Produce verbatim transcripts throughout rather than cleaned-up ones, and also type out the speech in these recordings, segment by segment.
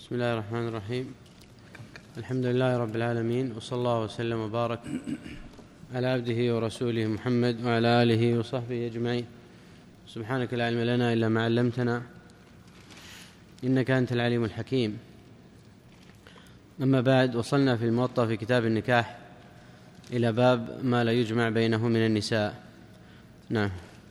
بسم الله الرحمن الرحيم. الحمد لله رب العالمين، وصلى الله وسلم وبارك على عبده ورسوله محمد وعلى آله وصحبه أجمعين. سبحانك لا علم لنا إلا ما علمتنا إنك أنت العليم الحكيم. أما بعد، وصلنا في الموطأ في كتاب النكاح إلى باب ما لا يجمع بينه من النساء. نعم.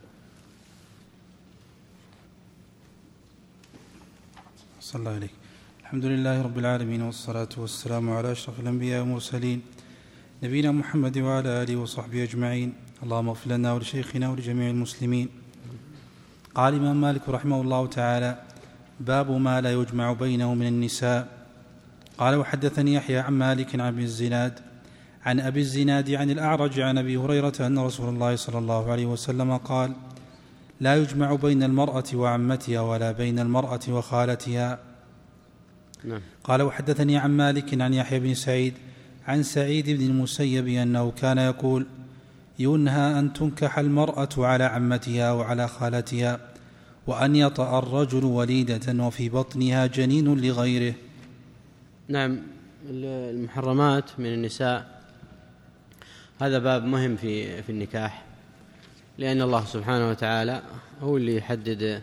صلى الله عليه. الحمد لله رب العالمين، والصلاة والسلام على أشرف الأنبياء والمرسلين نبينا محمد وعلى آله وصحبه أجمعين. اللهم اغفر لنا ولشيخنا ولجميع المسلمين. قال الإمام مالك رحمه الله تعالى: باب ما لا يجمع بينه من النساء. قال: وحدثني يحيى عن مالك عن أبي الزناد عن أبي الزناد عن الأعرج عن أبي هريرة أن رسول الله صلى الله عليه وسلم قال: لا يجمع بين المرأة وعمتها ولا بين المرأة وخالتها. نعم. قال: وحدثني عن مالك عن يحيى بن سعيد عن سعيد بن المسيب أنه كان يقول: ينهى أن تنكح المرأة على عمتها وعلى خالتها، وأن يطأ الرجل وليدة وفي بطنها جنين لغيره. نعم. المحرمات من النساء هذا باب مهم في في النكاح، لأن الله سبحانه وتعالى هو اللي يحدد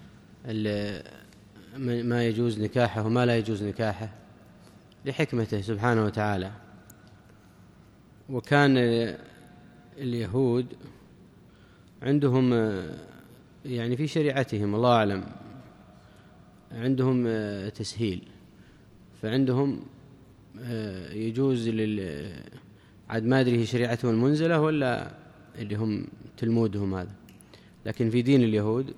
ما يجوز نكاحه وما لا يجوز نكاحه لحكمته سبحانه وتعالى. وكان اليهود عندهم يعني في شريعتهم الله أعلم عندهم تسهيل، فعندهم يجوز لل عاد ما أدري هي شريعتهم المنزلة ولا اللي هم تلمودهم هذا، لكن في دين اليهود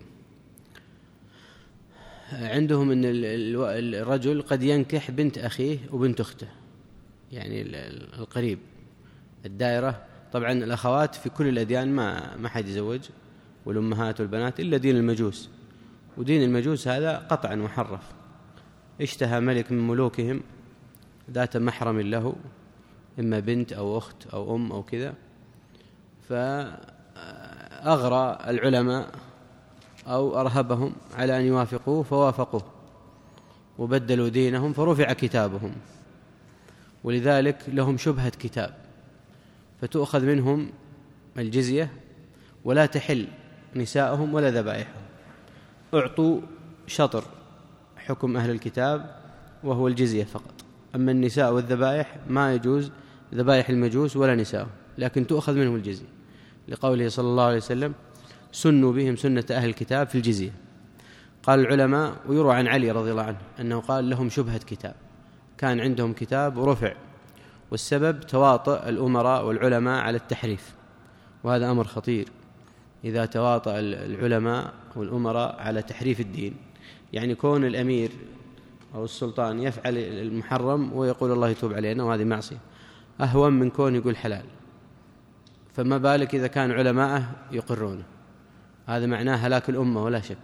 عندهم أن الرجل قد ينكح بنت أخيه وبنت أخته، يعني القريب الدائرة. طبعا الأخوات في كل الأديان ما ما حد يزوج، والأمهات والبنات، إلا دين المجوس، ودين المجوس هذا قطعا محرف. اشتهى ملك من ملوكهم ذات محرم له، إما بنت أو أخت أو أم أو كذا، فأغرى العلماء أو أرهبهم على أن يوافقوه فوافقوه وبدلوا دينهم فرفع كتابهم، ولذلك لهم شبهة كتاب، فتؤخذ منهم الجزية ولا تحل نساءهم ولا ذبائحهم. أعطوا شطر حكم أهل الكتاب وهو الجزية فقط، أما النساء والذبائح ما يجوز ذبائح المجوس ولا نساءهم، لكن تؤخذ منهم الجزية، لقوله صلى الله عليه وسلم: سنوا بهم سنة أهل الكتاب في الجزية. قال العلماء، ويروى عن علي رضي الله عنه أنه قال: لهم شبهة كتاب، كان عندهم كتاب ورفع، والسبب تواطؤ الأمراء والعلماء على التحريف، وهذا أمر خطير إذا تواطأ العلماء والأمراء على تحريف الدين. يعني كون الأمير أو السلطان يفعل المحرم ويقول الله يتوب علينا، وهذه معصية أهون من كون يقول حلال، فما بالك إذا كان علماءه يقرونه. هذا معناه هلاك الأمة ولا شك.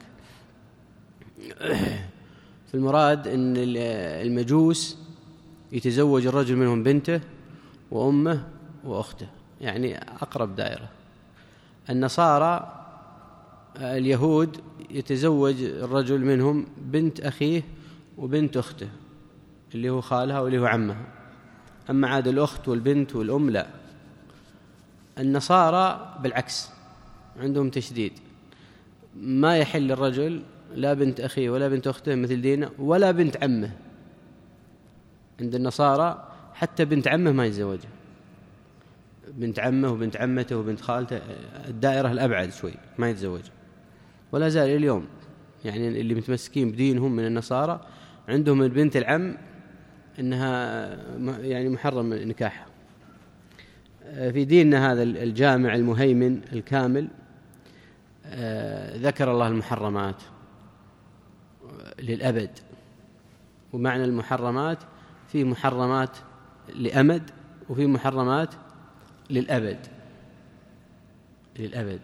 في المراد أن المجوس يتزوج الرجل منهم بنته وأمه وأخته، يعني أقرب دائرة. النصارى اليهود يتزوج الرجل منهم بنت أخيه وبنت أخته اللي هو خالها واللي هو عمها، أما عاد الأخت والبنت والأم لا. النصارى بالعكس عندهم تشديد، ما يحل الرجل لا بنت أخيه ولا بنت أخته مثل دينه ولا بنت عمه. عند النصارى حتى بنت عمه ما يتزوجها، بنت عمه وبنت عمته وبنت خالته، الدائرة الأبعد شوي ما يتزوجها، ولا زال اليوم. يعني اللي متمسكين بدينهم من النصارى عندهم البنت العم إنها يعني محرم نكاحها. في ديننا هذا الجامع المهيمن الكامل ذكر الله المحرمات للأبد، ومعنى المحرمات في محرمات لأمد وفي محرمات للأبد للأبد.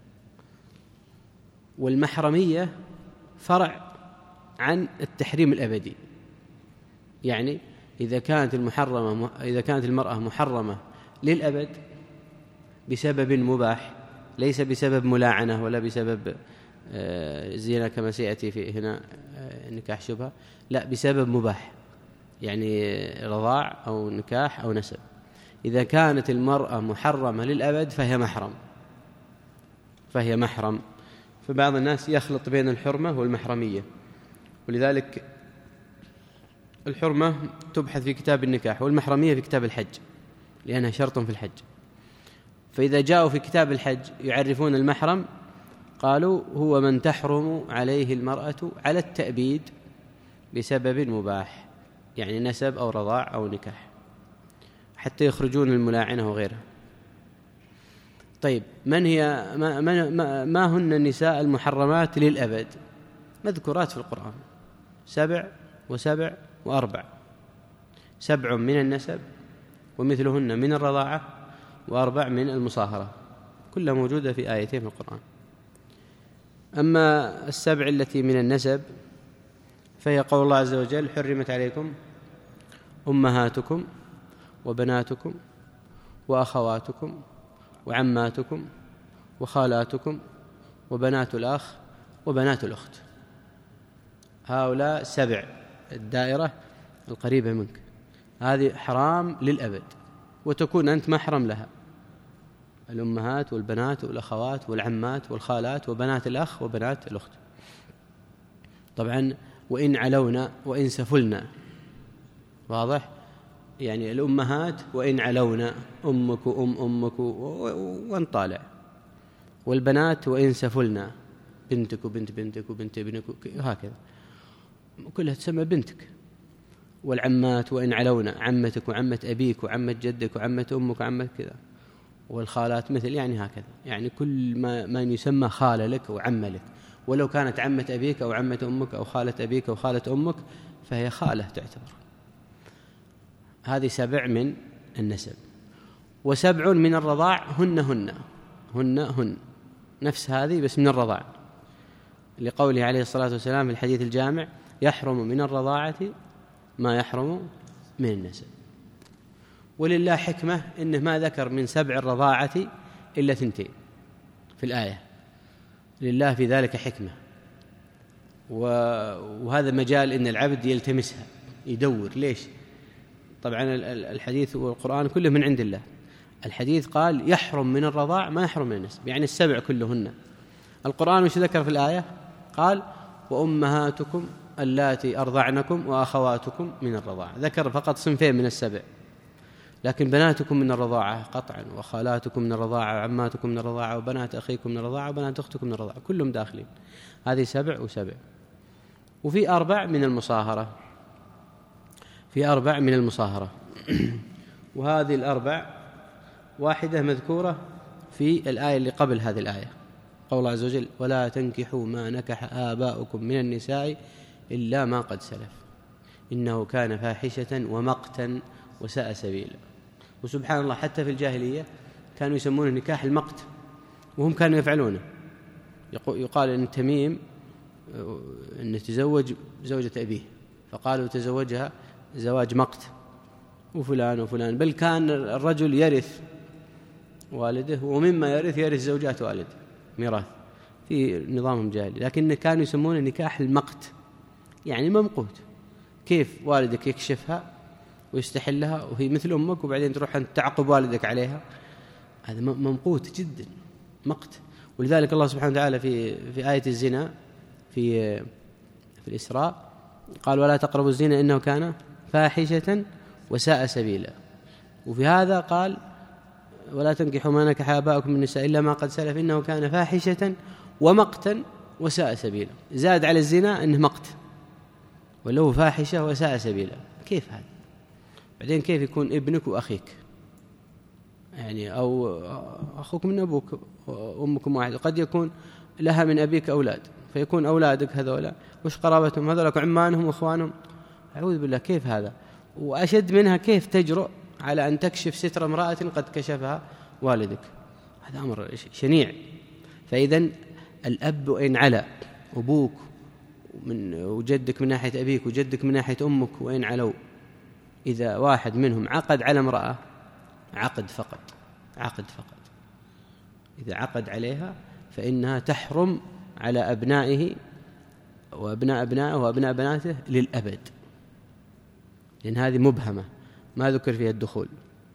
والمحرمية فرع عن التحريم الأبدي، يعني إذا كانت المحرمة إذا كانت المرأة محرمة للأبد بسبب مباح، ليس بسبب ملاعنة ولا بسبب زينة كما سيأتي في هنا نكاح شبهة، لا، بسبب مباح، يعني رضاع أو نكاح أو نسب. إذا كانت المرأة محرمة للأبد فهي محرم فهي محرم فبعض الناس يخلط بين الحرمة والمحرمية، ولذلك الحرمة تبحث في كتاب النكاح والمحرمية في كتاب الحج لأنها شرط في الحج. فإذا جاءوا في كتاب الحج يعرفون المحرم قالوا هو من تحرم عليه المرأة على التأبيد بسبب مباح، يعني نسب أو رضاع أو نكاح، حتى يخرجون الملاعنة وغيرها. طيب، من هي ما, ما, ما هن النساء المحرمات للأبد؟ مذكورات في القرآن سبع وسبع وأربع. سبع من النسب ومثلهن من الرضاعة، وأربع من المصاهرة، كلها موجودة في آيتين في القرآن. أما السبع التي من النسب فهي قول الله عز وجل: حرمت عليكم أمهاتكم وبناتكم وأخواتكم وعماتكم وخالاتكم وبنات الأخ وبنات الأخت. هؤلاء سبع الدائرة القريبة منك، هذه حرام للأبد، وتكون أنت محرم لها: الأمهات والبنات والأخوات والعمات والخالات وبنات الأخ وبنات الأخت. طبعا وإن علونا وإن سفلنا، واضح؟ يعني الأمهات وإن علونا، أمك وأم أمك وأن طالع، والبنات وإن سفلنا، بنتك وبنت بنتك وبنت ابنك وهكذا، كلها تسمى بنتك. والعمات وإن علونا، عمتك وعمة أبيك وعمة جدك وعمة أمك وعمة كذا. والخالات مثل يعني هكذا، يعني كل ما, ما يسمى خالة لك وعمة لك، ولو كانت عمة أبيك أو عمة أمك أو خالة أبيك أو خالة أمك فهي خالة تعتبر. هذه سبع من النسب. وسبع من الرضاع هن هن هن هن نفس هذه بس من الرضاع، لقوله عليه الصلاة والسلام في الحديث الجامع: يحرم من الرضاعة ما يحرم من النسب. ولله حكمة إنه ما ذكر من سبع الرضاعة إلا ثنتين في الآية، لله في ذلك حكمة، وهذا مجال إن العبد يلتمسها يدور. ليش؟ طبعا الحديث والقرآن كله من عند الله. الحديث قال يحرم من الرضاع ما يحرم من النسب، يعني السبع كلهن. القرآن وش ذكر في الآية؟ قال: وأمهاتكم اللاتي أرضعنكم وأخواتكم من الرضاعة، ذكر فقط صنفين من السبع، لكن بناتكم من الرضاعة قطعا، وخالاتكم من الرضاعة، وعماتكم من الرضاعة، وبنات أخيكم من الرضاعة، وبنات أختكم من الرضاعة، كلهم داخلين. هذه سبع وسبع. وفي أربع من المصاهرة، في أربع من المصاهرة وهذه الأربع واحدة مذكورة في الآية اللي قبل هذه الآية، قول الله عز وجل: ولا تنكحوا ما نكح آباؤكم من النساء إلا ما قد سلف إنه كان فاحشة ومقتا وساء سبيلا. وسبحان الله، حتى في الجاهلية كانوا يسمونه نكاح المقت، وهم كانوا يفعلونه. يقال إن تميم أن تزوج زوجة أبيه، فقالوا تزوجها زواج مقت، وفلان وفلان، بل كان الرجل يرث والده، ومما يرث يرث زوجات والده، ميراث في نظامهم الجاهلي، لكن كانوا يسمونه نكاح المقت، يعني ممقوت. كيف والدك يكشفها ويستحلها وهي مثل أمك، وبعدين تروح أن تعقب والدك عليها؟ هذا ممقوت جدا، مقت. ولذلك الله سبحانه وتعالى في في آية الزنا في في الإسراء قال: ولا تقربوا الزنا إنه كان فاحشة وساء سبيلا. وفي هذا قال: ولا تنكحوا ما نكح آباؤكم من النساء إلا ما قد سلف إنه كان فاحشة ومقتا وساء سبيلا. زاد على الزنا أنه مقت، ولو فاحشة وساء سبيلا. كيف هذا؟ بعدين كيف يكون ابنك وأخيك، يعني أو أخوك من أبوك وأمكم واحد، قد يكون لها من أبيك أولاد، فيكون أولادك هذولا وش قرابتهم؟ هذولا عمانهم وأخوانهم. أعوذ بالله، كيف هذا؟ وأشد منها، كيف تجرؤ على أن تكشف ستر امرأة قد كشفها والدك؟ هذا أمر شنيع. فإذن الأب وإن على، أبوك من وجدك من ناحية أبيك وجدك من ناحية أمك وإن علوا، إذا واحد منهم عقد على امرأة، عقد فقط، عقد فقط، إذا عقد عليها فإنها تحرم على أبنائه وأبناء أبنائه وأبناء بناته للأبد، لأن هذه مبهمة ما ذكر فيها الدخول.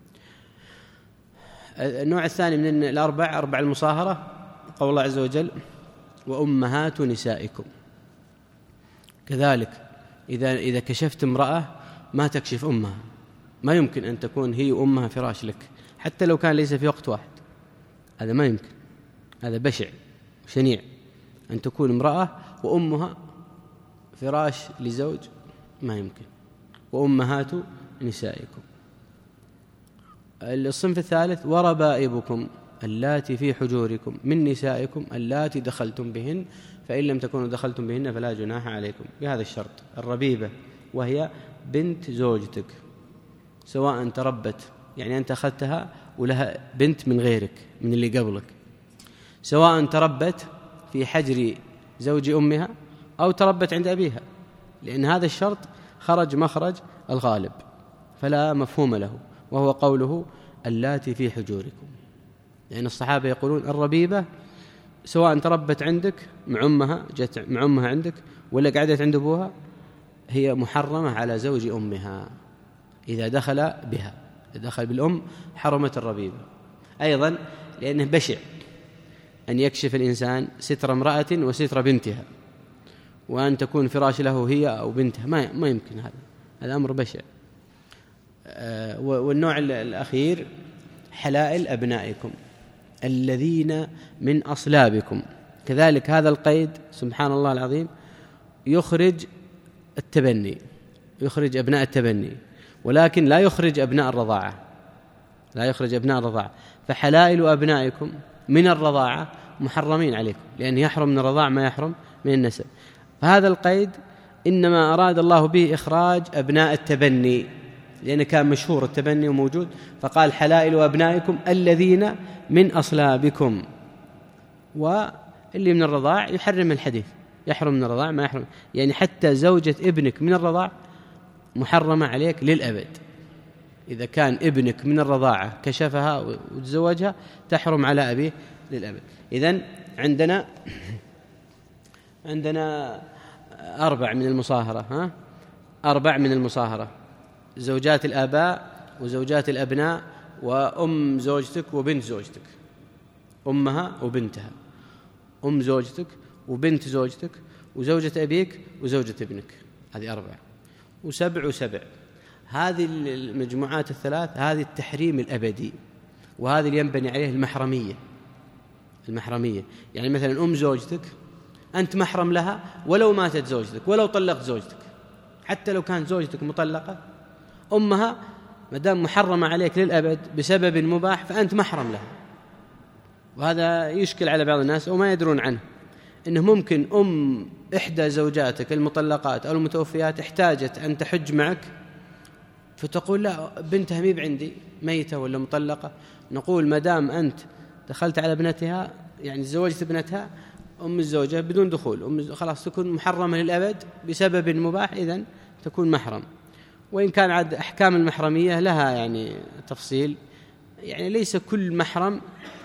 النوع الثاني من الأربع أربع المصاهرة قول الله عز وجل وأمهات نسائكم. كذلك إذا إذا كشفت امرأة ما تكشف أمها، ما يمكن أن تكون هي أمها فراش لك حتى لو كان ليس في وقت واحد، هذا ما يمكن، هذا بشع شنيع أن تكون امرأة وأمها فراش لزوج، ما يمكن. وأمهات نسائكم. الصنف الثالث وربائبكم اللاتي في حجوركم من نسائكم اللاتي دخلتم بهن فإن لم تكونوا دخلتم بهن فلا جناح عليكم، بهذا الشرط. الربيبة وهي بنت زوجتك سواء تربت، يعني أنت أخذتها ولها بنت من غيرك من اللي قبلك، سواء تربت في حجر زوج أمها أو تربت عند أبيها، لأن هذا الشرط خرج مخرج الغالب فلا مفهوم له، وهو قوله اللاتي في حجوركم. لأن يعني الصحابة يقولون الربيبة سواء تربت عندك مع أمها جت مع أمها عندك ولا قعدت عند أبوها هي محرمة على زوج أمها إذا دخل بها، إذا دخل بالأم حرمت الربيبة. أيضا لأنه بشع أن يكشف الإنسان ستر امرأة وستر بنتها وأن تكون فراش له هي أو بنتها، ما ما يمكن، هذا هذا أمر بشع. آه والنوع الأخير حلائل أبنائكم الذين من أصلابكم. كذلك هذا القيد سبحان الله العظيم يخرج التبني، يخرج أبناء التبني، ولكن لا يخرج أبناء الرضاعة، لا يخرج أبناء الرضاعة. فحلائل أبنائكم من الرضاعة محرمين عليكم، لأن يحرم من الرضاعة ما يحرم من النسب. فهذا القيد إنما أراد الله به إخراج أبناء التبني، لأن كان مشهور التبني وموجود، فقال حلائل أبنائكم الذين من أصلابكم. واللي من الرضاع يحرم الحديث، يحرم من الرضاع ما يحرم، يعني حتى زوجة ابنك من الرضاع محرمة عليك للأبد. إذا كان ابنك من الرضاعة كشفها وتزوجها تحرم على أبيه للأبد. إذن عندنا عندنا أربع من المصاهرة، ها أربع من المصاهرة: زوجات الآباء وزوجات الأبناء وأم زوجتك وبنت زوجتك، أمها وبنتها، أم زوجتك وبنت زوجتك وزوجة أبيك وزوجة ابنك، هذه أربعة. وسبع وسبع، هذه المجموعات الثلاث هذه التحريم الأبدي، وهذه اللي ينبني عليه المحرمية. المحرمية يعني مثلا أم زوجتك أنت محرم لها ولو ماتت زوجتك، ولو طلقت زوجتك، حتى لو كانت زوجتك مطلقة، أمها مدام محرمة عليك للأبد بسبب مباح فأنت محرم لها. وهذا يشكل على بعض الناس وما يدرون عنه، إنه ممكن أم إحدى زوجاتك المطلقات أو المتوفيات احتاجت أن تحج معك، فتقول لا بنتها ميب عندي ميتة ولا مطلقة، نقول مدام أنت دخلت على ابنتها يعني زوجت ابنتها أم الزوجة بدون دخول، أم خلاص تكون محرمة للأبد بسبب مباح، إذن تكون محرم. وإن كان عاد أحكام المحرمية لها يعني تفصيل، يعني ليس كل محرم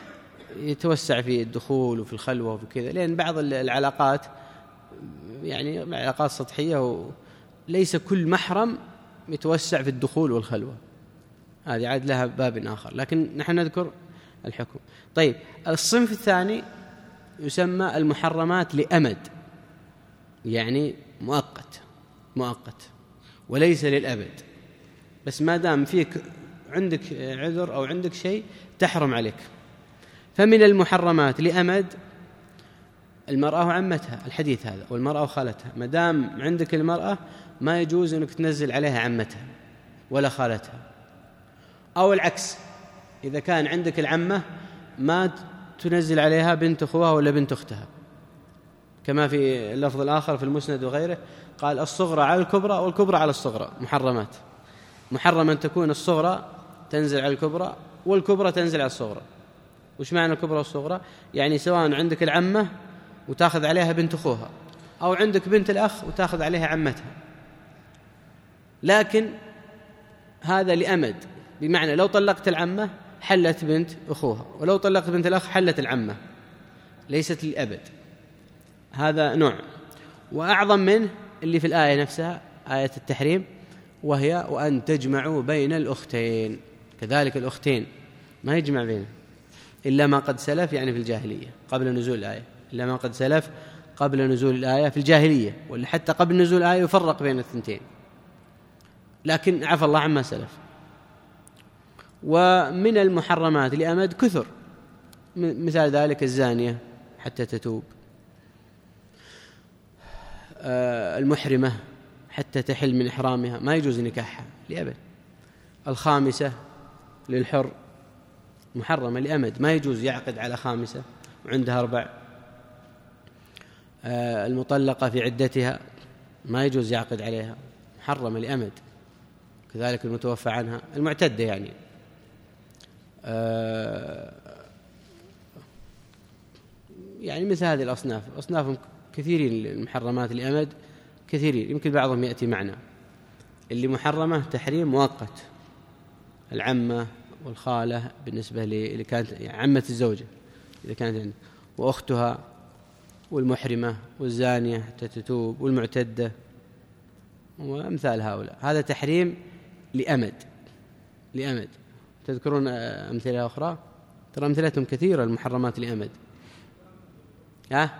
يتوسع في الدخول وفي الخلوة وفي كذا، لأن بعض العلاقات يعني علاقات سطحية وليس كل محرم يتوسع في الدخول والخلوة، هذه عاد لها باب آخر، لكن نحن نذكر الحكم. طيب الصنف الثاني يسمى المحرمات لأمد، يعني مؤقت مؤقت وليس للأبد، بس ما دام فيك عندك عذر أو عندك شيء تحرم عليك. فمن المحرمات لأمد المرأة وعمتها، الحديث هذا، والمرأة وخالتها. ما دام عندك المرأة ما يجوز أنك تنزل عليها عمتها ولا خالتها، أو العكس، إذا كان عندك العمة ما تنزل عليها بنت أخوها ولا بنت أختها، كما في اللفظ الآخر في المسند وغيره قال الصغرى على الكبرى والكبرى على الصغرى. محرمات، محرم أن تكون الصغرى تنزل على الكبرى والكبرى تنزل على الصغرى. وش معنى الكبرى والصغرى؟ يعني سواء عندك العمة وتأخذ عليها بنت أخوها، أو عندك بنت الأخ وتأخذ عليها عمتها، لكن هذا لأمد، بمعنى لو طلقت العمة حلت بنت أخوها، ولو طلقت بنت الأخ حلت العمة، ليست للأبد. هذا نوع. وأعظم منه اللي في الآية نفسها، آية التحريم، وهي وأن تجمعوا بين الأختين. كذلك الأختين ما يجمع بينه إلا ما قد سلف، يعني في الجاهلية قبل نزول الآية، إلا ما قد سلف قبل نزول الآية في الجاهلية، ولا حتى قبل نزول الآية يفرق بين الثنتين، لكن عفى الله عما سلف. ومن المحرمات لأمد كثر، مثال ذلك الزانية حتى تتوب، المحرمة حتى تحل من إحرامها ما يجوز نكاحها لأبد، الخامسة للحر محرمة لأمد ما يجوز يعقد على خامسة وعندها أربع، المطلقة في عدتها ما يجوز يعقد عليها محرمة لأمد، كذلك المتوفى عنها المعتدة يعني. يعني مثل هذه الأصناف، أصناف كثيرين المحرمات لأمد كثيرين، يمكن بعضهم يأتي معنا. اللي محرمة تحريم مؤقت، العمة والخالة بالنسبة اللي كانت يعني عمة الزوجة إذا كانت عنده، وأختها، والمحرمة، والزانية حتى تتوب، والمعتدة، وأمثال هؤلاء. هذا تحريم لأمد لأمد. تذكرون أمثلة أخرى؟ ترى أمثلتهم كثيرة المحرمات لأمد. ها؟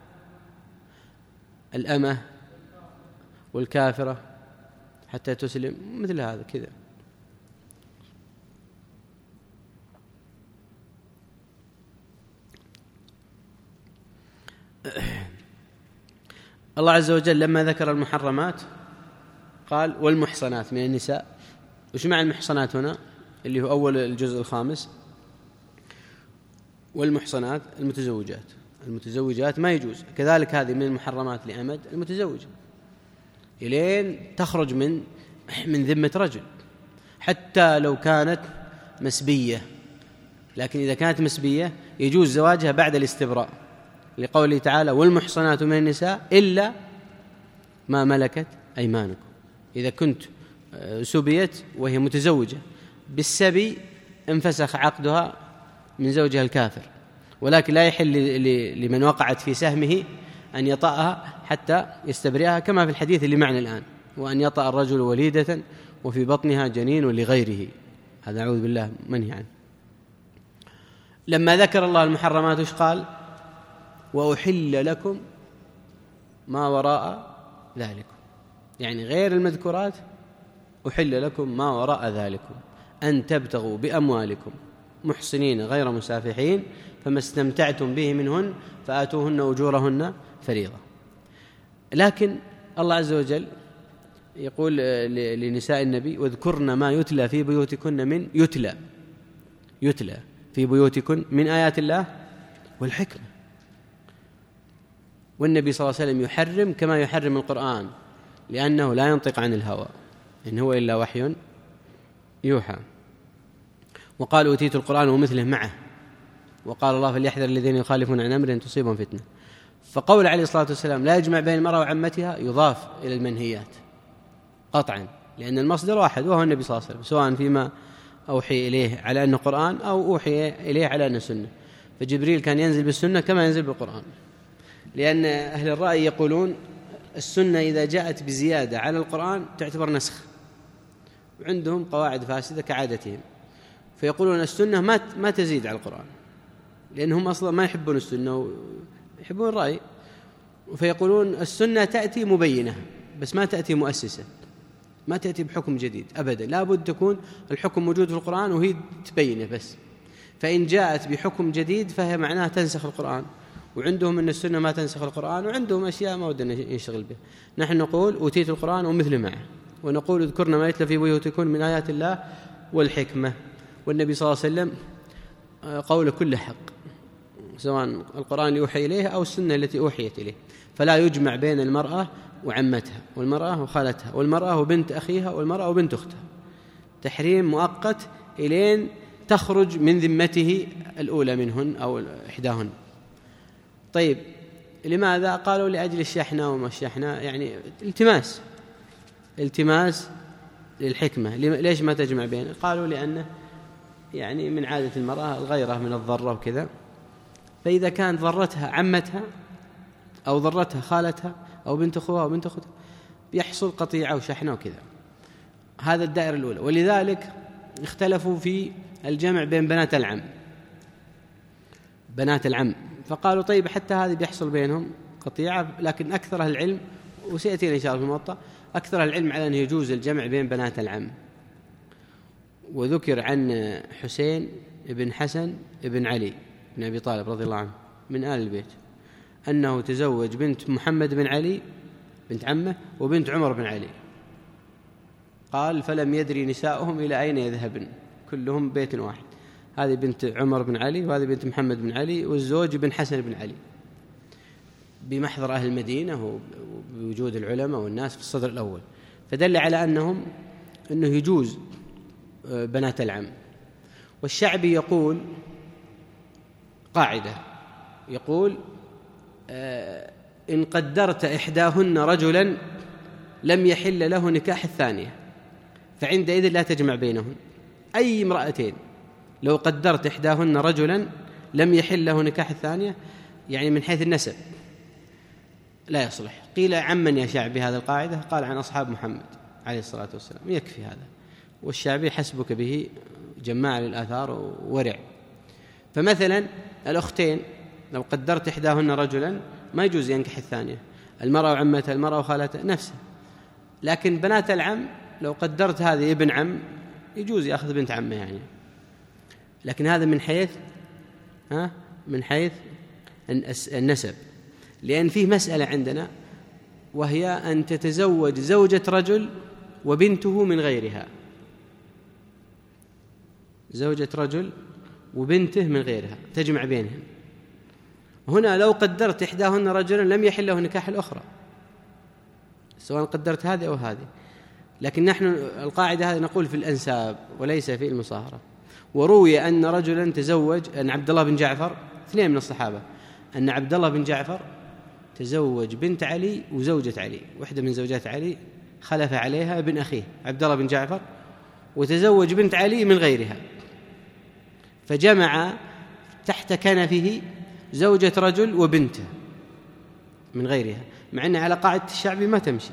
الأمة والكافرة حتى تسلم، مثل هذا كذا. الله عز وجل لما ذكر المحرمات قال والمحصنات من النساء. وش معنى المحصنات هنا؟ اللي هو أول الجزء الخامس. والمحصنات المتزوجات، المتزوجات ما يجوز. كذلك هذه من المحرمات لأمد المتزوجة إلين تخرج من من ذمة رجل، حتى لو كانت مسبية، لكن إذا كانت مسبية يجوز زواجها بعد الاستبراء، لقوله تعالى والمحصنات من النساء إلا ما ملكت أيمانكم. إذا كنت سبيت وهي متزوجة بالسبي انفسخ عقدها من زوجها الكافر، ولكن لا يحل لمن وقعت في سهمه أن يطأها حتى يستبرئها، كما في الحديث اللي معنا الآن، وأن يطأ الرجل وليدة وفي بطنها جنين لغيره، هذا أعوذ بالله منهي عنه. لما ذكر الله المحرمات وش قال؟ وأحل لكم ما وراء ذلكم، يعني غير المذكورات أحل لكم ما وراء ذلكم، أن تبتغوا بأموالكم محصنين غير مسافحين، فما استمتعتم به منهن فآتوهن أجورهن فريضة. لكن الله عز وجل يقول لنساء النبي واذكرن ما يتلى في بيوتكن من يتلى يتلى في بيوتكن من آيات الله والحكمة. والنبي صلى الله عليه وسلم يحرم كما يحرم القرآن، لأنه لا ينطق عن الهوى إن هو إلا وحي يوحى. وقال أوتيت القرآن ومثله معه، وقال الله فليحذر الذين يخالفون عن أمره أن تصيبهم فتنة. فقول عليه الصلاة والسلام لا يجمع بين المرأة وعمتها يضاف إلى المنهيات قطعا، لأن المصدر واحد وهو النبي صلى الله عليه وسلم، سواء فيما أوحي إليه على أنه قرآن أو أوحي إليه على أنه سنة. فجبريل كان ينزل بالسنة كما ينزل بالقرآن، لأن أهل الرأي يقولون السنة إذا جاءت بزيادة على القرآن تعتبر نسخ، وعندهم قواعد فاسدة كعادتهم، فيقولون السنة ما ما تزيد على القرآن، لأنهم أصلا ما يحبون السنة ويحبون الرأي، فيقولون السنة تأتي مبينة بس ما تأتي مؤسسة، ما تأتي بحكم جديد أبدا، لا بد تكون الحكم موجود في القرآن وهي تبينه بس. فإن جاءت بحكم جديد فهي معناها تنسخ القرآن، وعندهم أن السنة ما تنسخ القرآن، وعندهم أشياء ما ودنا ينشغل بها. نحن نقول أوتيت القرآن ومثل معه، ونقول اذكرنا ما يتلى في بيوتكن من آيات الله والحكمة. والنبي صلى الله عليه وسلم قول كل حق، سواء القرآن يوحي إليه أو السنة التي أوحيت إليه، فلا يجمع بين المرأة وعمتها، والمرأة وخالتها، والمرأة وبنت أخيها، والمرأة وبنت أختها. تحريم مؤقت إلين تخرج من ذمته الأولى منهن أو إحداهن. طيب لماذا؟ قالوا لأجل الشحنة وما الشحنة، يعني التماس التماس للحكمة. ليش ما تجمع بين؟ قالوا لأنه يعني من عادة المرأة الغيرة من الضرة وكذا، فإذا كانت ضرتها عمتها أو ضرتها خالتها أو بنت أخوها أو بنت أختها بيحصل قطيعة وشحنة وكذا. هذا الدائرة الأولى. ولذلك اختلفوا في الجمع بين بنات العم، بنات العم، فقالوا طيب حتى هذه بيحصل بينهم قطيعة، لكن أكثر أهل العلم، وسيأتينا إن شاء الله في الموطأ، أكثر أهل العلم على أنه يجوز الجمع بين بنات العم. وذكر عن حسين بن حسن بن علي بن أبي طالب رضي الله عنه من آل البيت أنه تزوج بنت محمد بن علي بنت عمه وبنت عمر بن علي، قال فلم يدري نساؤهم إلى أين يذهبن، كلهم بيت واحد، هذه بنت عمر بن علي وهذه بنت محمد بن علي، والزوج بن حسن بن علي، بمحضر أهل المدينة وبوجود العلماء والناس في الصدر الأول. فدل على أنهم أنه يجوز بنات العم. والشعبي يقول قاعدة، يقول إن قدرت إحداهن رجلا لم يحل له نكاح الثانية، فعندئذ لا تجمع بينهن. أي امرأتين لو قدرت إحداهن رجلا لم يحل له نكاح الثانية، يعني من حيث النسب لا يصلح. قيل عمن يا شعبي هذا القاعدة؟ قال عن أصحاب محمد عليه الصلاة والسلام، يكفي هذا. والشعبي حسبك به جماع للآثار وورع. فمثلا الأختين لو قدرت إحداهن رجلا ما يجوز ينكح الثانية، المرأة وعمتها، المرأة وخالتها نفسها. لكن بنات العم لو قدرت هذه ابن عم يجوز يأخذ بنت عمه يعني. لكن هذا من حيث ها من حيث النسب، لأن فيه مسألة عندنا وهي أن تتزوج زوجة رجل وبنته من غيرها، زوجة رجل وبنته من غيرها تجمع بينهم. هنا لو قدرت إحداهن رجلا لم يحل له نكاح الأخرى، سواء قدرت هذه أو هذه. لكن نحن القاعدة هذه نقول في الأنساب وليس في المصاهرة. وروي أن رجلا تزوج، أن عبد الله بن جعفر، اثنين من الصحابة، أن عبد الله بن جعفر تزوج بنت علي وزوجة علي، واحدة من زوجات علي خلف عليها ابن أخيه عبد الله بن جعفر، وتزوج بنت علي من غيرها، فجمع تحت كنفه زوجة رجل وبنته من غيرها، مع أن على قاعدة الشعبي ما تمشي.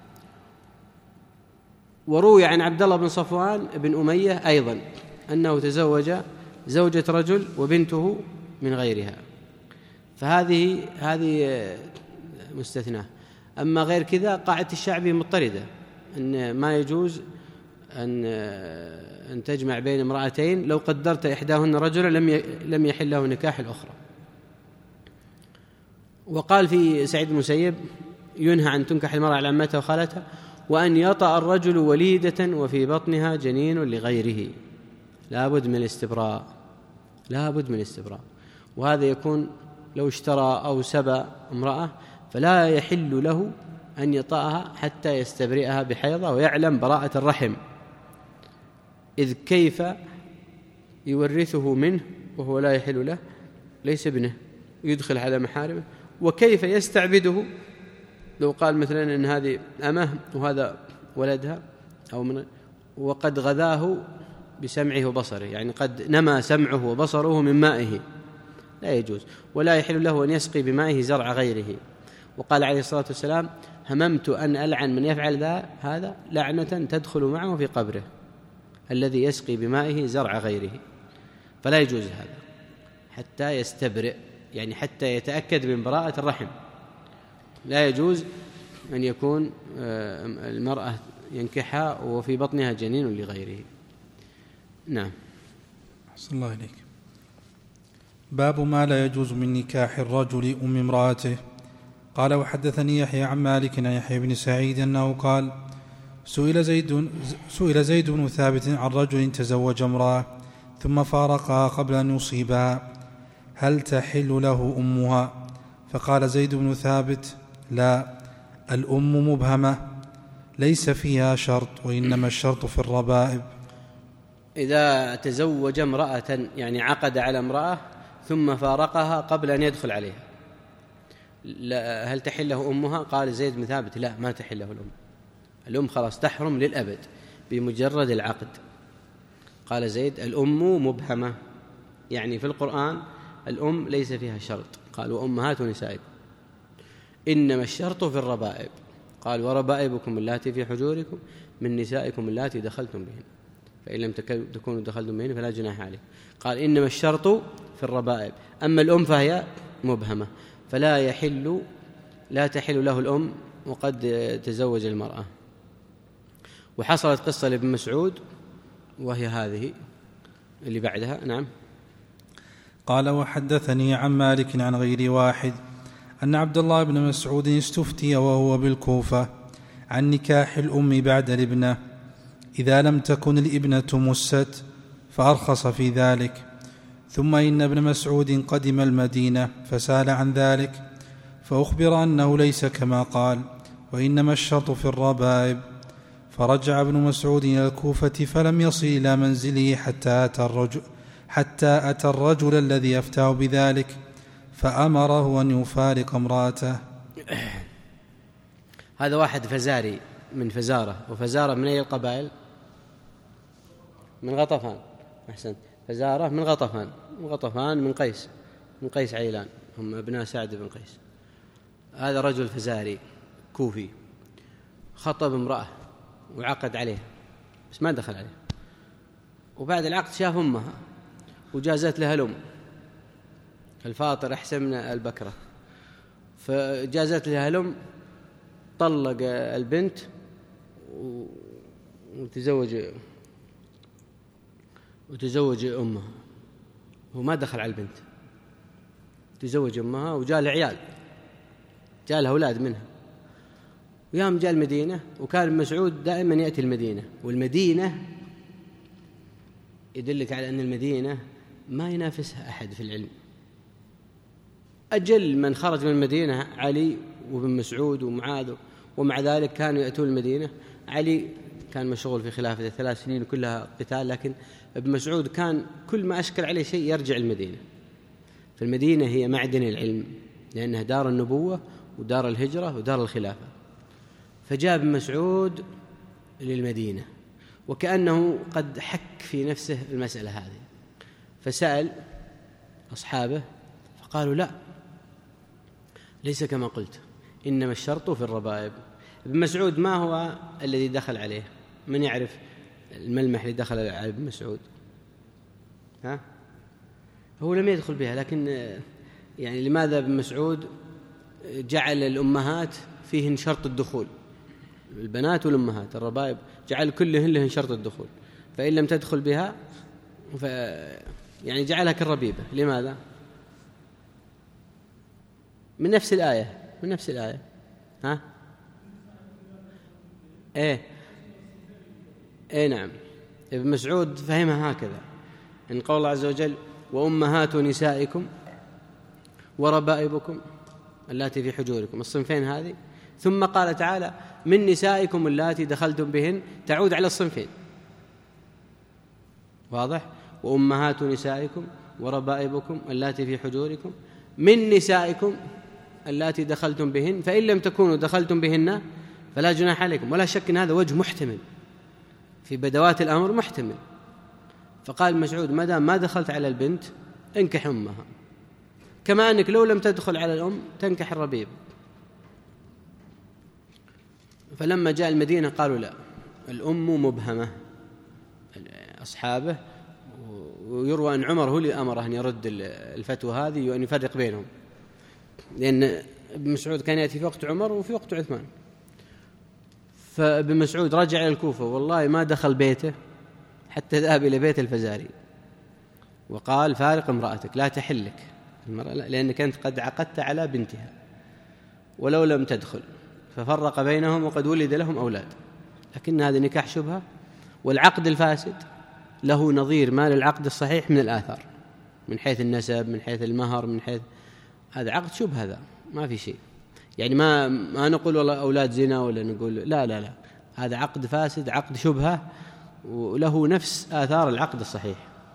وروي عن عبد الله بن صفوان بن أمية أيضا أنه تزوج زوجة رجل وبنته من غيرها، فهذه هذه مستثناة. أما غير كذا قاعدة الشعبي مضطردة، أن ما يجوز أن أن تجمع بين امرأتين لو قدرت إحداهن رجلا لم لم يحل له نكاح الأخرى. وقال في سعيد المسيب ينهى عن تنكح المرأة على عمتها وخالتها، وأن يطأ الرجل وليدة وفي بطنها جنين لغيره، لا بد من الاستبراء، لا بد من الاستبراء. وهذا يكون لو اشترى أو سبى امرأة فلا يحل له أن يطأها حتى يستبرئها بحيضة ويعلم براءة الرحم، إذ كيف يورثه منه وهو لا يحل له، ليس ابنه، يدخل على محارمه. وكيف يستعبده لو قال مثلا إن هذه أمه وهذا ولدها أو من وقد غذاه بسمعه وبصره، يعني قد نمى سمعه وبصره من مائه، لا يجوز. ولا يحل له أن يسقي بمائه زرع غيره. وقال عليه الصلاة والسلام هممت أن ألعن من يفعل ذا هذا لعنة تدخل معه في قبره، الذي يسقي بمائه زرع غيره. فلا يجوز هذا حتى يستبرئ، يعني حتى يتأكد من براءة الرحم. لا يجوز أن يكون المرأة ينكحها وفي بطنها جنين لغيره. نعم. أحسن الله إليك. باب ما لا يجوز من نكاح الرجل أم امرأته. قال وحدثني يحيى عن مالك عن يحيى بن سعيد أنه قال سئل زيد, سئل زيد بن ثابت عن رجل تزوج امرأة ثم فارقها قبل أن يصيبها هل تحل له أمها؟ فقال زيد بن ثابت لا، الأم مبهمة ليس فيها شرط، وإنما الشرط في الربائب. إذا تزوج امرأة يعني عقد على امرأة ثم فارقها قبل أن يدخل عليها هل تحل له أمها؟ قال زيد بن ثابت لا، ما تحل له الأم، الأم خلاص تحرم للأبد بمجرد العقد. قال زيد الأم مبهمة، يعني في القرآن الأم ليس فيها شرط، قال وأمهات نسائكم. إنما الشرط في الربائب. قال وربائبكم اللاتي في حجوركم من نسائكم اللاتي دخلتم بهن فإن لم تكونوا دخلتم بهن فلا جناح عليكم. قال إنما الشرط في الربائب. أما الأم فهي مبهمة، فلا يحل لا تحل له الأم وقد تزوج المرأة. وحصلت قصة لابن مسعود وهي هذه اللي بعدها. نعم. قال وحدثني عن مالك عن غير واحد أن عبد الله بن مسعود استفتي وهو بالكوفة عن نكاح الأم بعد الابنة إذا لم تكن الابنة مست، فأرخص في ذلك. ثم إن ابن مسعود قدم المدينة فسأل عن ذلك، فأخبر أنه ليس كما قال، وإنما الشرط في الربائب. فرجع ابن مسعود إلى الكوفة فلم يصل إلى منزله حتى أتى الرجل, حتى أتى الرجل الذي أفتاه بذلك فأمره أن يفارق امرأته. هذا واحد فزاري من فزارة، وفزارة من أي القبائل؟ من غطفان. أحسن. فزارة من غطفان، وغطفان من قيس، من قيس عيلان، هم ابناء سعد بن قيس. هذا رجل فزاري كوفي خطب امرأة وعقد عليها بس ما دخل عليها، وبعد العقد شاف أمها وجازت لها الأم، الفاطر أحسن من البكرة، فجازت لها الأم، طلق البنت وتزوج وتزوج أمها، وما دخل على البنت، تزوج أمها وجاء له عيال، جاء له أولاد منها. ويوم جاء المدينة، وكان ابن مسعود دائما يأتي المدينة، والمدينة يدلك على أن المدينة ما ينافسها أحد في العلم. أجل من خرج من المدينة علي وابن مسعود ومعاذ، ومع ذلك كانوا يأتون المدينة. علي كان مشغول في خلافته ثلاث سنين كلها قتال، لكن ابن مسعود كان كل ما أشكل عليه شيء يرجع المدينة. فالمدينة هي معدن العلم، لأنها دار النبوة ودار الهجرة ودار الخلافة. فجاء ابن مسعود للمدينة وكأنه قد حك في نفسه المسألة هذه، فسأل أصحابه فقالوا لا، ليس كما قلت، إنما الشرط في الربائب. ابن مسعود ما هو الذي دخل عليه؟ من يعرف الملمح اللي دخل على ابن مسعود؟ ها؟ هو لم يدخل بها، لكن يعني لماذا ابن مسعود جعل الأمهات فيهن شرط الدخول؟ البنات والأمهات الربائب جعل كلهن لهن شرط الدخول، فإن لم تدخل بها ف يعني جعلها كالربيبة. لماذا؟ من نفس الآية، من نفس الآية. ها؟ إيه إيه نعم. ابن مسعود فهمها هكذا، إن قول الله عز وجل وأمهات نسائكم وربائبكم اللاتي في حجوركم، الصنفين هذه، ثم قال تعالى من نسائكم اللاتي دخلتم بهن، تعود على الصنفين. واضح؟ وأمهات نسائكم وربائبكم اللاتي في حجوركم من نسائكم اللاتي دخلتم بهن فإن لم تكونوا دخلتم بهن فلا جناح عليكم. ولا شك أن هذا وجه محتمل في بدوات الأمر، محتمل. فقال مسعود ما دام ما دخلت على البنت انكح أمها، كما أنك لو لم تدخل على الأم تنكح الربيب. فلما جاء المدينة قالوا لا، الأم مبهمة أصحابه، ويروى أن عمر هو اللي أمره أن يرد الفتوى هذه وأن يفرق بينهم، لأن ابن مسعود كان يأتي في وقت عمر وفي وقت عثمان. فابن مسعود رجع إلى الكوفة، والله ما دخل بيته حتى ذهب إلى بيت الفزاري وقال فارق امرأتك، لا تحلك المرأة لأنك أنت قد عقدت على بنتها ولو لم تدخل، ففرق بينهم وقد ولد لهم أولاد. لكن هذا نكاح شبهة، والعقد الفاسد له نظير ما للعقد الصحيح من الآثار، من حيث النسب، من حيث المهر، من حيث هذا عقد شبهة، هذا ما في شيء. يعني ما ما نقول والله أولاد زنا ولا نقول لا لا لا، هذا عقد فاسد، عقد شبهة، وله نفس آثار العقد الصحيح.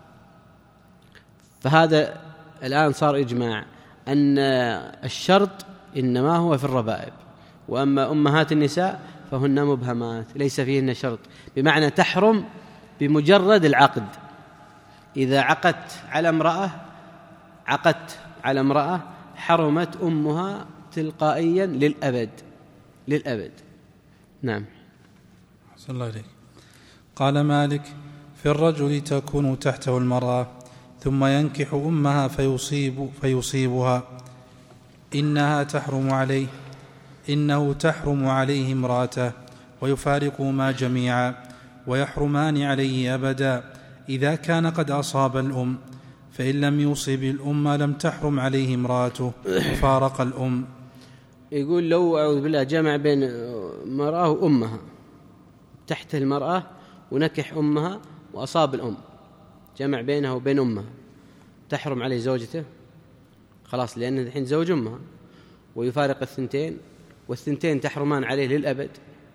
فهذا الآن صار إجماع أن الشرط إنما هو في الربائب، وأما أمهات النساء فهن مبهمات ليس فيهن شرط، بمعنى تحرم بمجرد العقد. إذا عقدت على امرأة عقدت على امرأة حرمت أمها تلقائيا للأبد للأبد. نعم. أحسن الله إليك. قال مالك: في الرجل تكون تحته المرأة ثم ينكح أمها فيصيب فيصيبها إنها تحرم عليه إنه تحرم عليه امرأته ويفارقهما جميعا ويحرمان عليه أبدا إذا كان قد أصاب الأم، فإن لم يصب الأم لم تحرم عليه امرأته وفارق الأم. يقول لو أعوذ بالله جمع بين مرأة وأمها، تحت المرأة ونكح أمها وأصاب الأم، جمع بينها وبين أمها، تحرم عليه زوجته خلاص، لأن الحين زوج أمها، ويفارق الثنتين، والثنتين تحرمان عليه للأبد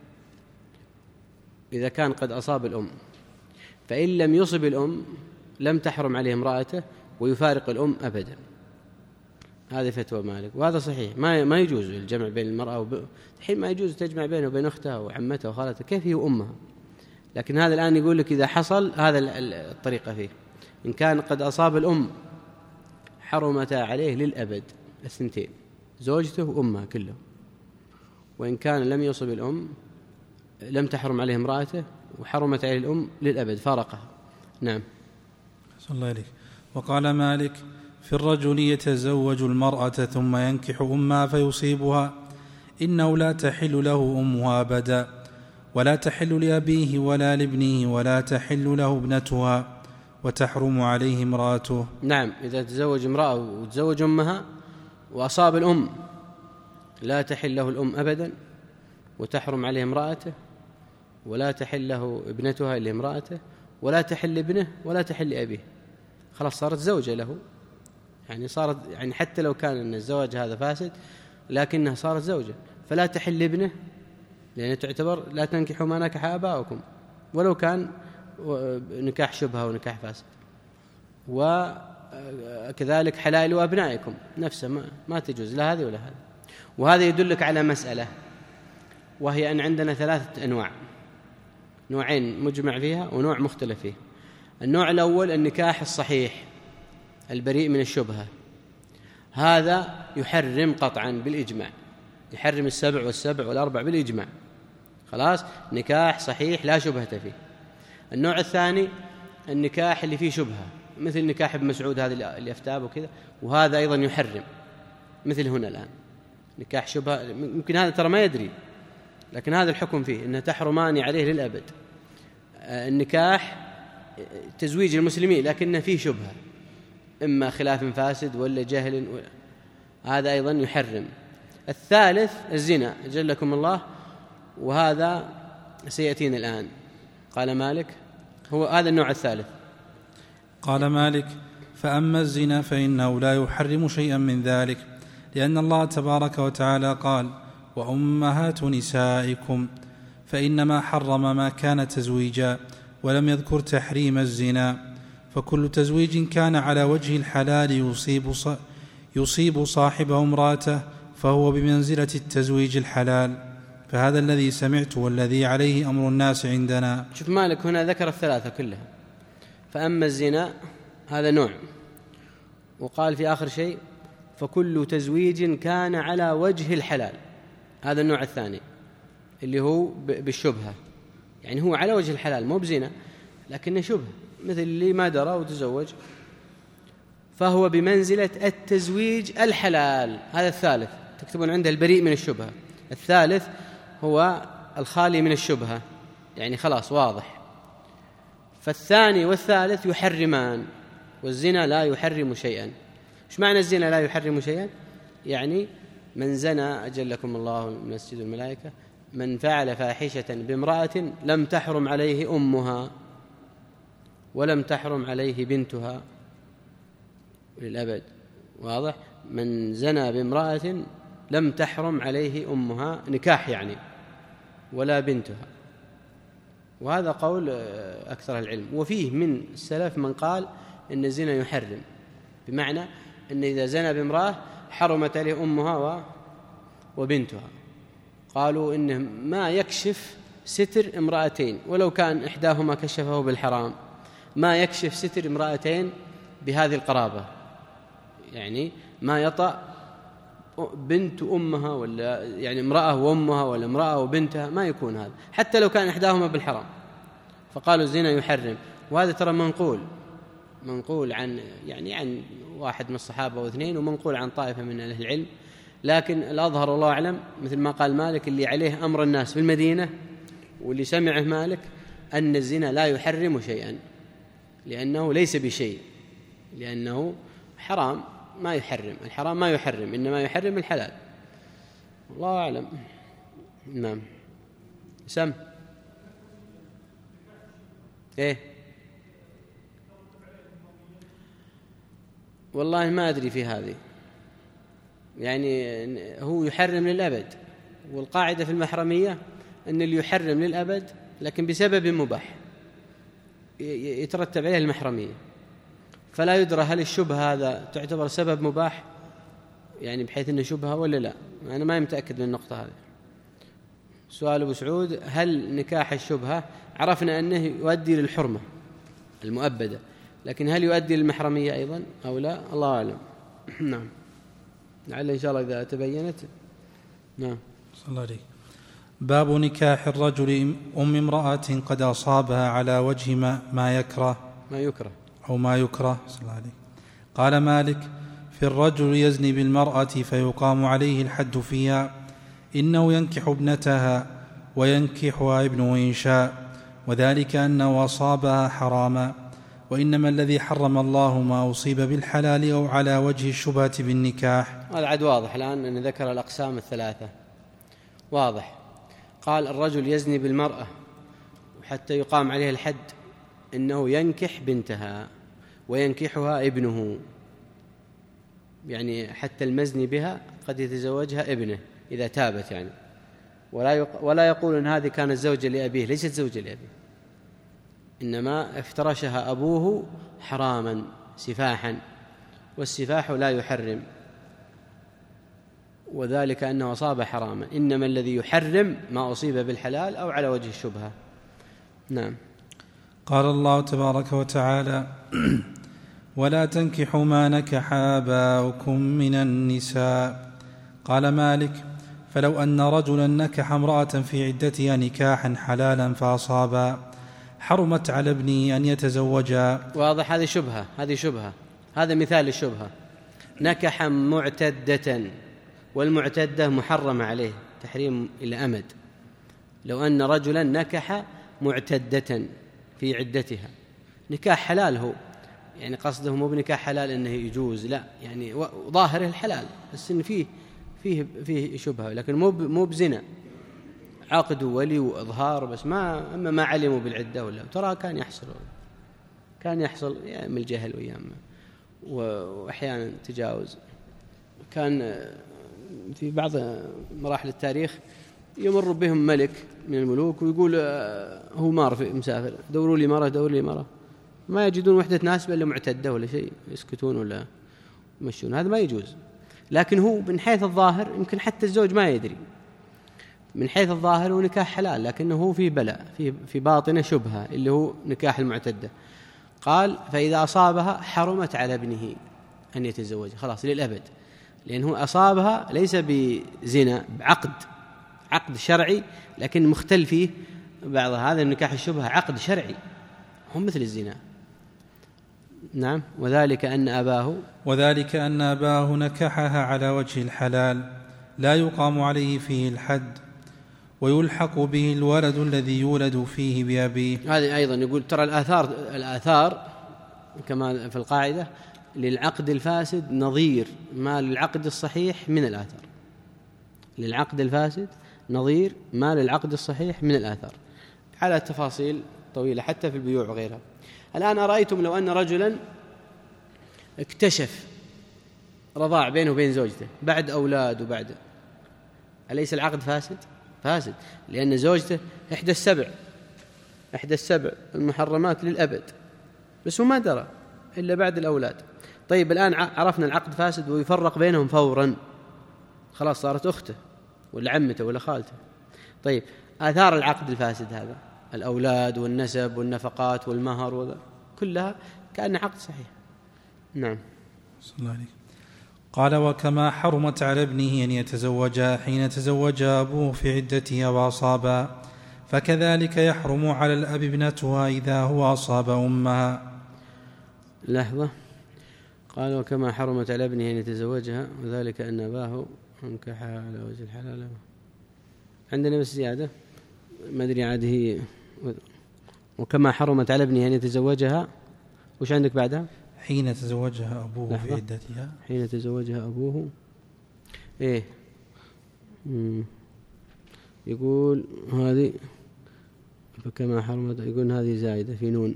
إذا كان قد أصاب الأم. فإن لم يصب الأم لم تحرم عليه امرأته ويفارق الأم أبدا. هذه فتوى مالك، وهذا صحيح. ما ما يجوز الجمع بين المرأة وب... الحين ما يجوز تجمع بينه وبين أختها وعمتها وخالتها، كيف هي أمها؟ لكن هذا الآن يقول لك إذا حصل هذا الطريقة فيه، إن كان قد أصاب الأم حرمتا عليه للأبد الثنتين، زوجته وأمها كلهم. وإن كان لم يصب الأم لم تحرم عليه امرأته وحرمت عليه الأم للأبد، فارقها. نعم. صلى الله عليه. وقال مالك: في الرجل يتزوج المرأة ثم ينكح أمها فيصيبها إنه لا تحل له أمها أبدا، ولا تحل لأبيه ولا لابنه، ولا تحل له ابنتها، وتحرم عليه امرأته. نعم، إذا تزوج امرأة وتزوج أمها وأصاب الأم لا تحل له الأم أبدا، وتحرم عليه امرأته، ولا تحل له ابنتها إلا امرأته، ولا تحل ابنه، ولا تحل أبيه. خلاص صارت زوجة له، يعني صارت يعني حتى لو كان أن الزواج هذا فاسد لكنها صارت زوجة. فلا تحل ابنه لأنه تعتبر لا تنكحوا ما نكح آباؤكم ولو كان نكاح شبهة ونكاح فاسد. وكذلك حلائل وأبنائكم نفسه ما, ما تجوز لا هذه ولا هذه. وهذا يدلك على مسألة، وهي أن عندنا ثلاثة أنواع، نوعين مجمع فيها ونوع مختلف فيه. النوع الأول النكاح الصحيح البريء من الشبهة، هذا يحرم قطعا بالإجماع، يحرم السبع والسبع والأربع بالإجماع، خلاص نكاح صحيح لا شبهة فيه. النوع الثاني النكاح اللي فيه شبهة، مثل نكاح ابن مسعود هذا اللي أفتاه وكذا، وهذا أيضا يحرم مثل هنا الآن نكاح شبهة، يمكن هذا ترى ما يدري لكن هذا الحكم فيه إنه تحرمان عليه للأبد. النكاح تزويج المسلمين لكنه فيه شبهة، إما خلاف فاسد ولا جهل، هذا أيضا يحرم. الثالث الزنا جلكم الله، وهذا سيأتينا الآن. قال مالك هو هذا النوع الثالث. قال مالك: فأما الزنا فإنه لا يحرم شيئا من ذلك، لأن الله تبارك وتعالى قال: وأمهات نسائكم، فإنما حرم ما كان تزويجا ولم يذكر تحريم الزنا. فكل تزويج كان على وجه الحلال يصيب, يصيب صاحبه امرأته فهو بمنزلة التزويج الحلال. فهذا الذي سمعت والذي عليه أمر الناس عندنا. شوف مالك هنا ذكر الثلاثة كلها، فأما الزنا هذا نوع، وقال في آخر شيء فكل تزويج كان على وجه الحلال، هذا النوع الثاني اللي هو بالشبهة، يعني هو على وجه الحلال مو بزنا لكنه شبهة، مثل اللي ما درى وتزوج، فهو بمنزلة التزويج الحلال. هذا الثالث تكتبون عنده البريء من الشبهة. الثالث هو الخالي من الشبهة، يعني خلاص واضح. فالثاني والثالث يحرمان، والزنا لا يحرم شيئا. ايش معنى الزنا لا يحرم شيئا؟ يعني من زنى أجلكم الله من مسجد الملائكة، من فعل فاحشة بامرأة لم تحرم عليه أمها ولم تحرم عليه بنتها للأبد، واضح؟ من زنى بامرأة لم تحرم عليه أمها نكاح يعني ولا بنتها، وهذا قول أكثر العلم. وفيه من السلف من قال إن الزنا يحرم، بمعنى أن إذا زنى بامرأة حرمت عليه أمها وبنتها. قالوا إنه ما يكشف ستر امرأتين ولو كان إحداهما كشفه بالحرام، ما يكشف ستر امرأتين بهذه القرابة، يعني ما يطأ بنت أمها، ولا يعني امرأة وأمها، ولا امرأة وبنتها، ما يكون هذا حتى لو كان إحداهما بالحرام. فقالوا الزنا يحرم، وهذا ترى منقول منقول عن يعني عن واحد من الصحابة واثنين، ومنقول عن طائفة من أهل العلم. لكن الأظهر والله أعلم مثل ما قال مالك اللي عليه أمر الناس في المدينة واللي سمعه مالك أن الزنا لا يحرم شيئا، لأنه ليس بشيء، لأنه حرام ما يحرم، الحرام ما يحرم، إنما يحرم الحلال. الله أعلم. نعم. سم إيه والله ما أدري في هذه، يعني هو يحرم للأبد، والقاعدة في المحرمية أن اللي يحرم للأبد لكن بسبب مباح يترتب عليه المحرمية، فلا يدرى هل الشبهة هذا تعتبر سبب مباح يعني بحيث أنه شبهة ولا لا. أنا ما متأكد من النقطة هذه. سؤال أبو سعود: هل نكاح الشبهة عرفنا أنه يؤدي للحرمة المؤبدة، لكن هل يؤدي للمحرمية أيضا أو لا؟ الله أعلم. نعم، لعل إن شاء الله إذا تبينت. نعم. صلى الله عليه. باب نكاح الرجل أم امرأة قد أصابها على وجه ما, ما يكره ما يكره أو ما يكره. صلى الله عليه. قال مالك: في الرجل يزني بالمرأة فيقام عليه الحد فيها، إنه ينكح ابنتها وينكحها ابنه إن شاء، وذلك أنه أصابها حراما، وإنما الذي حرم الله ما أصيب بالحلال أو على وجه الشبهة بالنكاح. هذا عاد واضح الآن أن ذكر الأقسام الثلاثة، واضح. قال الرجل يزني بالمرأة وحتى يقام عليه الحد، إنه ينكح بنتها وينكحها ابنه، يعني حتى المزني بها قد يتزوجها ابنه إذا تابت يعني، ولا يق... ولا يقول أن هذه كانت زوجة لأبيه، ليست زوجة لأبيه، إنما افترشها أبوه حراما سفاحا، والسفاح لا يحرم، وذلك أنه أصاب حراما، إنما الذي يحرم ما أصيب بالحلال أو على وجه الشبهة. نعم. قال الله تبارك وتعالى: ولا تنكحوا ما نكح آباؤكم من النساء. قال مالك: فلو أن رجلا نكح امرأة في عدتها نكاحا حلالا فأصابا، حرمت على ابنه أن يتزوجا. واضح. هذه شبهة، هذه شبهة، هذا مثال الشبهة. نكح معتدة، والمعتدة محرم عليه تحريم إلى أمد. لو أن رجلا نكح معتدة في عدتها، نكاح حلال هو، يعني قصده مو بنكاح حلال أنه يجوز، لا، يعني ظاهره الحلال بس إن فيه فيه فيه شبهة، لكن مو مو بزنا، عقد ولي وإظهار بس، ما أما ما علموا بالعدة ولا ترى كان يحصل كان يحصل أيام الجهل وأيام وأحيانا تجاوز. كان في بعض مراحل التاريخ يمر بهم ملك من الملوك ويقول هو مار في مسافر، دوروا لي مرة دوروا لي مرة، ما يجدون وحدة تناسبه إلا معتدة ولا شيء، يسكتون ولا يمشون، هذا ما يجوز. لكن هو من حيث الظاهر يمكن حتى الزوج ما يدري، من حيث الظاهر هو نكاح حلال، لكنه هو في بلاء، في في باطنه شبهة اللي هو نكاح المعتدة. قال: فإذا أصابها حرمت على ابنه أن يتزوج خلاص للأبد، لأنه أصابها ليس بزنا، بعقد، عقد شرعي، لكن مختل فيه بعض هذا النكاح الشبهة، عقد شرعي هم مثل الزنا. نعم. وذلك أن أباه وذلك أن أباه نكحها على وجه الحلال، لا يقام عليه فيه الحد، ويلحق به الولد الذي يولد فيه بأبيه. هذه أيضا يقول ترى الآثار الآثار كما في القاعدة للعقد الفاسد نظير ما للعقد الصحيح من الآثار، للعقد الفاسد نظير ما للعقد الصحيح من الآثار، على تفاصيل طويلة حتى في البيوع وغيرها. الآن أرأيتم لو أن رجلا اكتشف رضاع بينه وبين زوجته بعد أولاد وبعد، أليس العقد فاسد؟ فاسد، لأن زوجته إحدى السبع إحدى السبع المحرمات للأبد، بس هو ما درى إلا بعد الأولاد. طيب الآن عرفنا العقد فاسد ويفرق بينهم فورا، خلاص صارت أخته ولا عمته ولا خالته. طيب آثار العقد الفاسد هذا الأولاد والنسب والنفقات والمهر كلها كأن عقد صحيح. نعم. صلى الله عليه. قال: وكما حرمت على ابنه أن يتزوجها حين تزوجها أبوه في عدتها وأصابها، فكذلك يحرم على الأب ابنتها إذا هو أصاب أمها. لحظة. قال: وكما حرمت على ابنه أن يتزوجها وذلك أن أباه أنكحها على وجه الحلال. عندنا بس زيادة ما أدري عاد هي. وكما حرمت على ابنه أن يتزوجها، وش عندك بعدها؟ حين تزوجها أبوه في عدتها. حين تزوجها أبوه إيه مم. يقول هذه فكما حرمت، يقول هذه زائدة في نون.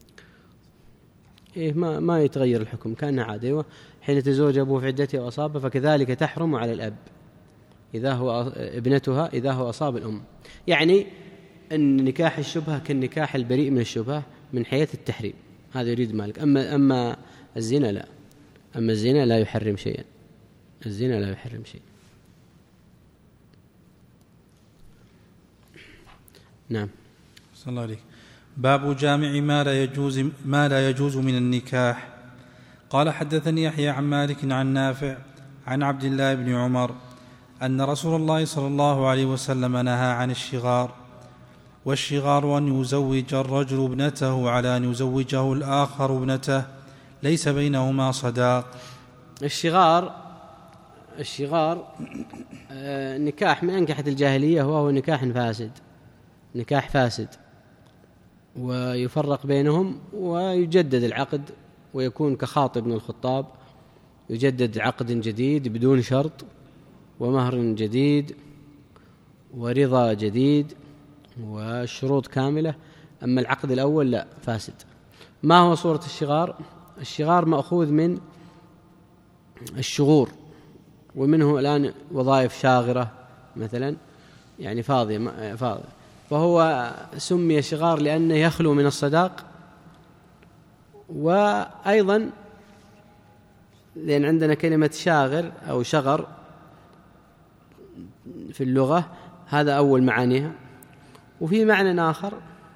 إيه ما ما يتغير الحكم كأنها عادة. أيوة. حين تزوج أبوه في عدته وأصابه فكذلك تحرم على الأب إذا هو ابنتها إذا هو أصاب الأم. يعني أن نكاح الشبهة كالنكاح البريء من الشبهة من حيث التحريم، هذا يريد مالك. أما أما الزنا لا، أما الزنا لا يحرم شيئا، الزنا لا يحرم شيء. نعم. صلى الله عليه. باب جامع ما لا يجوز ما لا يجوز من النكاح. قال: حدثني يحيى عن مالك عن نافع عن عبد الله بن عمر أن رسول الله صلى الله عليه وسلم نهى عن الشغار، والشغار أن يزوج الرجل ابنته على أن يزوجه الآخر ابنته ليس بينهما صداق. الشغار الشغار آه نكاح من أنكحة الجاهلية، وهو نكاح فاسد، نكاح فاسد، ويفرق بينهم ويجدد العقد، ويكون كخاطب بن الخطاب، يجدد عقد جديد بدون شرط، ومهر جديد، ورضا جديد، وشروط كاملة. أما العقد الأول لا، فاسد. ما هو صورة الشغار؟ الشغار مأخوذ من الشغور، ومنه الآن وظائف شاغرة مثلا، يعني فاضية فاضية، فهو سمي شغار لأنه يخلو من الصداق، وأيضا لأن عندنا كلمة شاغر أو شغر في اللغة، هذا أول معانيها. وفي معنى آخر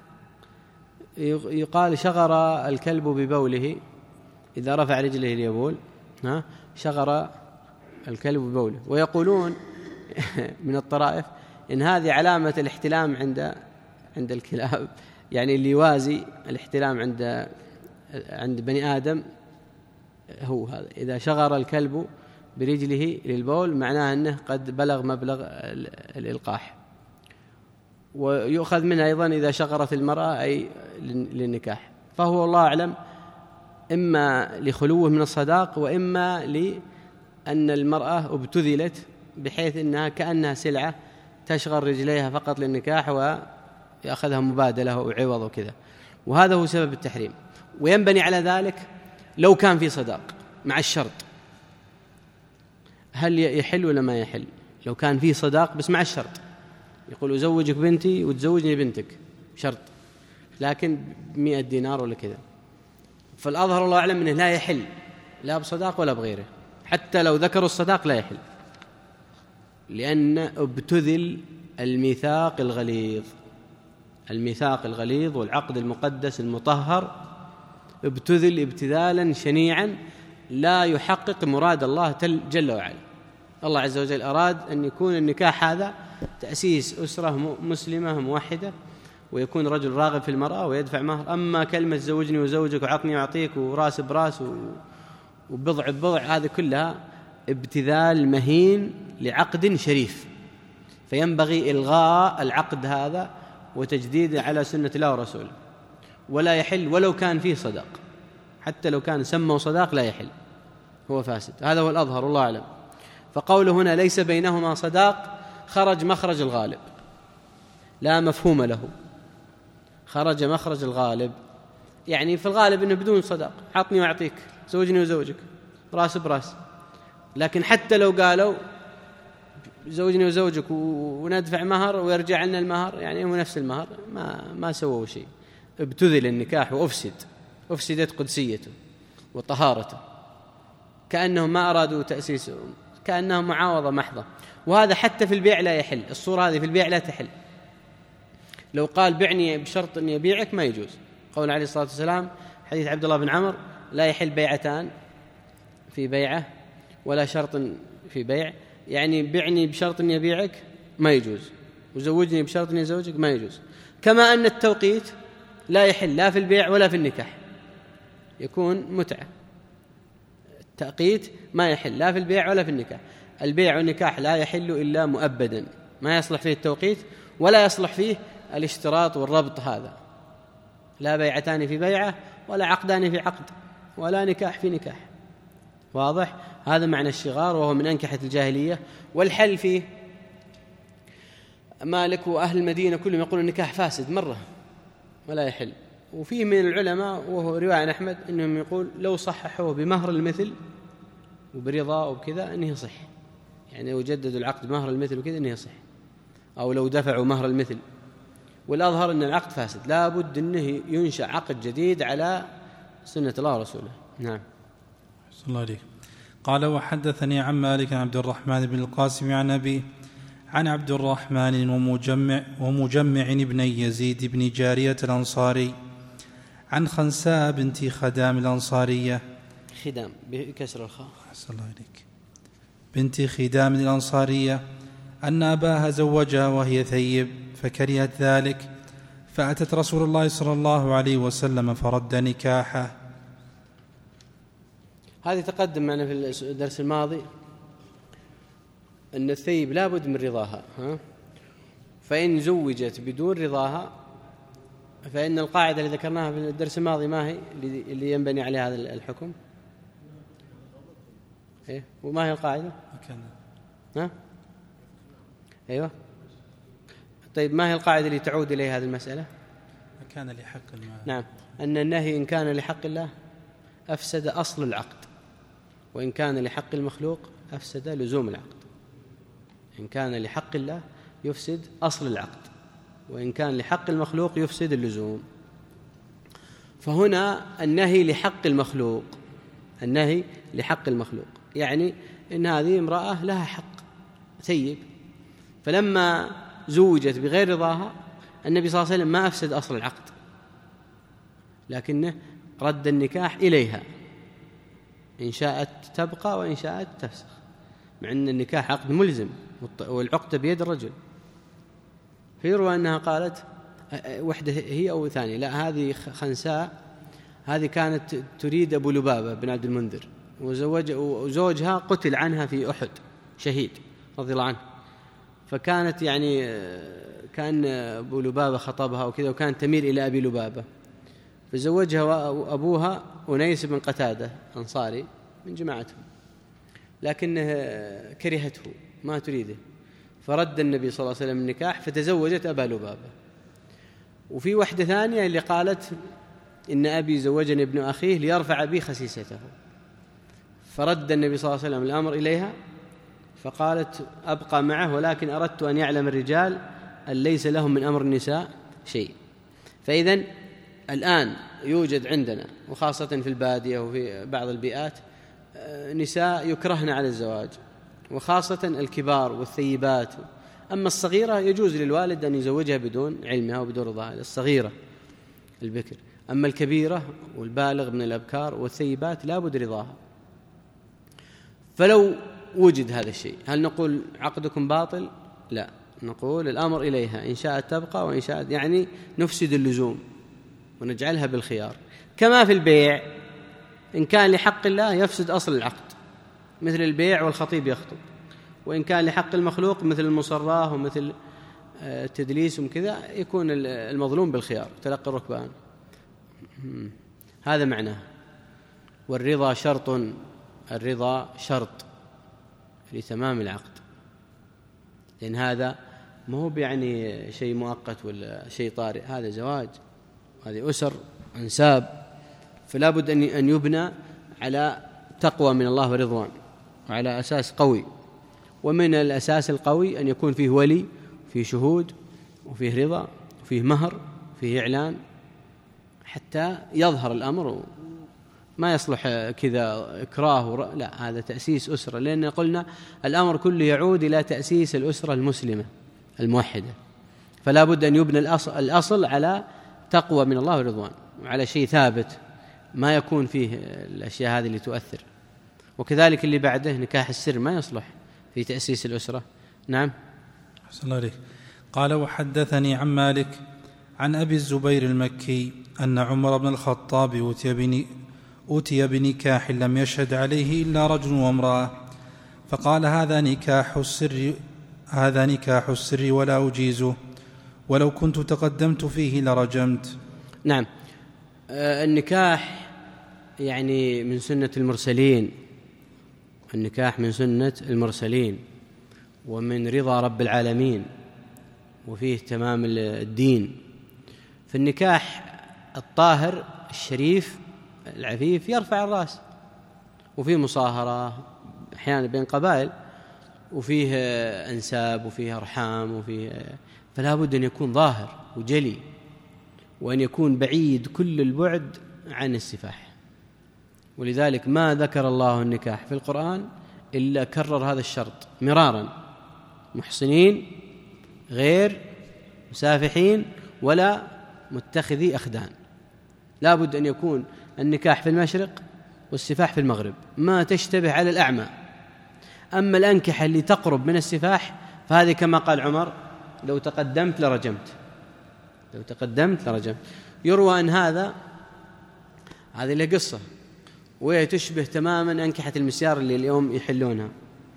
يقال شغر الكلب ببوله إذا رفع رجله ليبول، ها شغر الكلب ببوله. ويقولون من الطرائف إن هذه علامة الاحتلام عند عند الكلاب، يعني اللي يوازي الاحتلام عند عند بني آدم هو هذا. إذا شغر الكلب برجله للبول معناه أنه قد بلغ مبلغ الإلقاح. ويؤخذ منها أيضا إذا شغرت المرأة أي للنكاح. فهو الله أعلم إما لخلوه من الصداق، وإما لأن المرأة ابتذلت بحيث أنها كأنها سلعة تشغر رجليها فقط للنكاح ويأخذها مبادلة وعوض وكذا، وهذا هو سبب التحريم. وينبني على ذلك لو كان في صداق مع الشرط، هل يحل ولا ما يحل؟ لو كان في صداق بس مع الشرط، يقول أزوجك بنتي وتزوجني بنتك شرط، لكن مئة دينار ولا كذا، فالأظهر الله أعلم أنه لا يحل لا بصداق ولا بغيره. حتى لو ذكروا الصداق لا يحل، لأن ابتذل الميثاق الغليظ، الميثاق الغليظ والعقد المقدس المطهر ابتذل ابتذالا شنيعا لا يحقق مراد الله جل وعلا. الله عز وجل أراد أن يكون النكاح هذا تأسيس أسرة مسلمة موحدة، ويكون رجل راغب في المرأة ويدفع مهر. أما كلمة زوجني وزوجك وعطني وعطيك وراس براس وبضع بضع، هذه كلها ابتذال مهين لعقد شريف، فينبغي إلغاء العقد هذا وتجديده على سنة الله ورسوله. ولا يحل ولو كان فيه صداق، حتى لو كان سموا صداق لا يحل، هو فاسد. هذا هو الأظهر الله أعلم. فقوله هنا ليس بينهما صداق خرج مخرج الغالب، لا مفهوم له، خرج مخرج الغالب. يعني في الغالب أنه بدون صداق، عطني وأعطيك، زوجني وزوجك، راس براس. لكن حتى لو قالوا زوجني وزوجك وندفع مهر ويرجع لنا المهر، يعني هو نفس المهر، ما ما سووا شيء. ابتذل النكاح وأفسد، أفسدت قدسيته وطهارته، كأنهم ما أرادوا تأسيسه، كأنهم معاوضة محضة. وهذا حتى في البيع لا يحل، الصورة هذه في البيع لا تحل. لو قال بعني بشرط أن يبيعك ما يجوز. قول عليه الصلاة والسلام حديث عبد الله بن عمر: لا يحل بيعتان في بيعة ولا شرط في بيع، يعني بعني بشرط أن يبيعك ما يجوز، وزوجني بشرط أن يزوجك ما يجوز. كما أن التوقيت لا يحل لا في البيع ولا في النكاح، يكون متعة. التوقيت ما يحل لا في البيع ولا في النكاح. البيع والنكاح لا يحل إلا مؤبدا، ما يصلح فيه التوقيت ولا يصلح فيه الاشتراط والربط. هذا لا بيعتان في بيعة ولا عقدان في عقد ولا نكاح في نكاح. واضح؟ هذا معنى الشغار، وهو من أنكحة الجاهلية. والحل فيه مالك وأهل المدينة كلهم يقولون النكاح فاسد مرة ولا يحل. وفيه من العلماء وهو رواية عن أحمد أنهم يقول لو صححوه بمهر المثل وبرضا وبكذا أنه يصح، يعني لو جددوا العقد بمهر المثل وكذا أنه يصح، أو لو دفعوا مهر المثل. والأظهر أن العقد فاسد، لا بد أنه ينشأ عقد جديد على سنة الله ورسوله. نعم. صلى الله عليه. قال وحدثني عن مالك عن عبد الرحمن بن القاسم عن أبيه عن عبد الرحمن ومجمع, ومجمع ابن يزيد بن جارية الأنصاري عن خنساء بنت خدام الأنصارية خدام بكسر الخاء صلى الله عليك بنت خدام الأنصارية أن أباها زوجها وهي ثيب فكرهت ذلك، فأتت رسول الله صلى الله عليه وسلم فرد نكاحه. هذه تقدم معنا في الدرس الماضي أن الثيب لا بد من رضاها، ها؟ فإن زوجت بدون رضاها فإن القاعدة اللي ذكرناها في الدرس الماضي ما هي اللي ينبني عليها هذا الحكم؟ إيه؟ وما هي القاعدة؟ ها؟ أيوة. طيب ما هي القاعدة اللي تعود إليها هذه المسألة؟ كان لحق المال. نعم، أن النهي إن كان لحق الله أفسد أصل العقد، وإن كان لحق المخلوق أفسد لزوم العقد. إن كان لحق الله يفسد أصل العقد، وإن كان لحق المخلوق يفسد اللزوم. فهنا النهي لحق المخلوق، النهي لحق المخلوق يعني إن هذه امرأة لها حق ثيب، فلما زوجت بغير رضاها النبي صلى الله عليه وسلم ما أفسد أصل العقد، لكنه رد النكاح إليها إن شاءت تبقى وإن شاءت تفسخ، مع أن النكاح عقد ملزم والعقد بيد الرجل. فيروى أنها قالت وحدة هي أو ثانية، لا هذه خنساء، هذه كانت تريد أبو لبابة بن عبد المنذر، وزوج وزوجها قتل عنها في أحد شهيد رضي الله عنه، فكانت يعني كان أبو لبابة خطبها وكذا، وكانت تميل إلى أبي لبابة، فزوجها أبوها أنيس بن قتادة أنصاري من جماعتهم، لكنه كرهته ما تريده، فرد النبي صلى الله عليه وسلم النكاح فتزوجت أبا لبابة. وفي واحدة ثانية اللي قالت إن أبي زوجني ابن أخيه ليرفع بي خسيسته، فرد النبي صلى الله عليه وسلم الأمر إليها فقالت أبقى معه، ولكن أردت أن يعلم الرجال أن ليس لهم من أمر النساء شيء. فإذن الآن يوجد عندنا وخاصة في البادية وفي بعض البيئات نساء يكرهن على الزواج، وخاصة الكبار والثيبات. أما الصغيرة يجوز للوالد أن يزوجها بدون علمها وبدون رضاها، الصغيرة البكر. أما الكبيرة والبالغ من الأبكار والثيبات لا بد رضاها. فلو وجد هذا الشيء هل نقول عقدكم باطل؟ لا، نقول الأمر إليها إن شاءت تبقى وإن شاءت، يعني نفسد اللزوم ونجعلها بالخيار. كما في البيع إن كان لحق الله يفسد أصل العقد مثل البيع والخطيب يخطب، وإن كان لحق المخلوق مثل المصراه ومثل التدليس وكذا يكون المظلوم بالخيار تلقي الركبان. هذا معناه. والرضا شرط، الرضا شرط لتمام العقد، لأن هذا ما هو يعني شيء مؤقت ولا شيء طارئ، هذا زواج، هذه أسر أنساب، فلا بد أن يبنى على تقوى من الله ورضوان وعلى أساس قوي. ومن الأساس القوي أن يكون فيه ولي، فيه شهود، وفيه رضا، وفيه مهر، وفيه إعلان، حتى يظهر الأمر. ما يصلح كذا إكراه، لا، هذا تأسيس أسرة، لأن قلنا الأمر كله يعود إلى تأسيس الأسرة المسلمة الموحدة، فلا بد أن يبنى الأصل, الأصل على تقوى من الله ورضوان وعلى شيء ثابت ما يكون فيه الأشياء هذه اللي تؤثر. وكذلك اللي بعده نكاح السر ما يصلح في تأسيس الأسرة. نعم. أحسن الله عليك. قال: وحدثني عن مالك عن أبي الزبير المكي أن عمر بن الخطاب أوتي, بني أوتي بنكاح لم يشهد عليه إلا رجل وامرأة، فقال: هذا نكاح السر هذا نكاح السر ولا أجيزه، ولو كنت تقدمت فيه لرجمت. نعم. آه النكاح يعني من سنة المرسلين، النكاح من سنة المرسلين ومن رضا رب العالمين، وفيه تمام الدين. فالنكاح الطاهر الشريف العفيف يرفع الرأس، وفيه مصاهرة أحيانا بين قبائل، وفيه أنساب وفيه أرحام وفيه، فلا بد أن يكون ظاهر وجلي، وأن يكون بعيد كل البعد عن السفاح. ولذلك ما ذكر الله النكاح في القرآن إلا كرر هذا الشرط مرارا: محصنين غير مسافحين ولا متخذي أخدان. لا بد أن يكون النكاح في المشرق والسفاح في المغرب، ما تشتبه على الأعمى. أما الأنكحة اللي تقرب من السفاح فهذه كما قال عمر: لو تقدمت لرجمت، لو تقدمت لرجمت. يروى أن هذا هذه له قصة، وهي تشبه تماما أنكحة المسيار اللي اليوم يحلونها.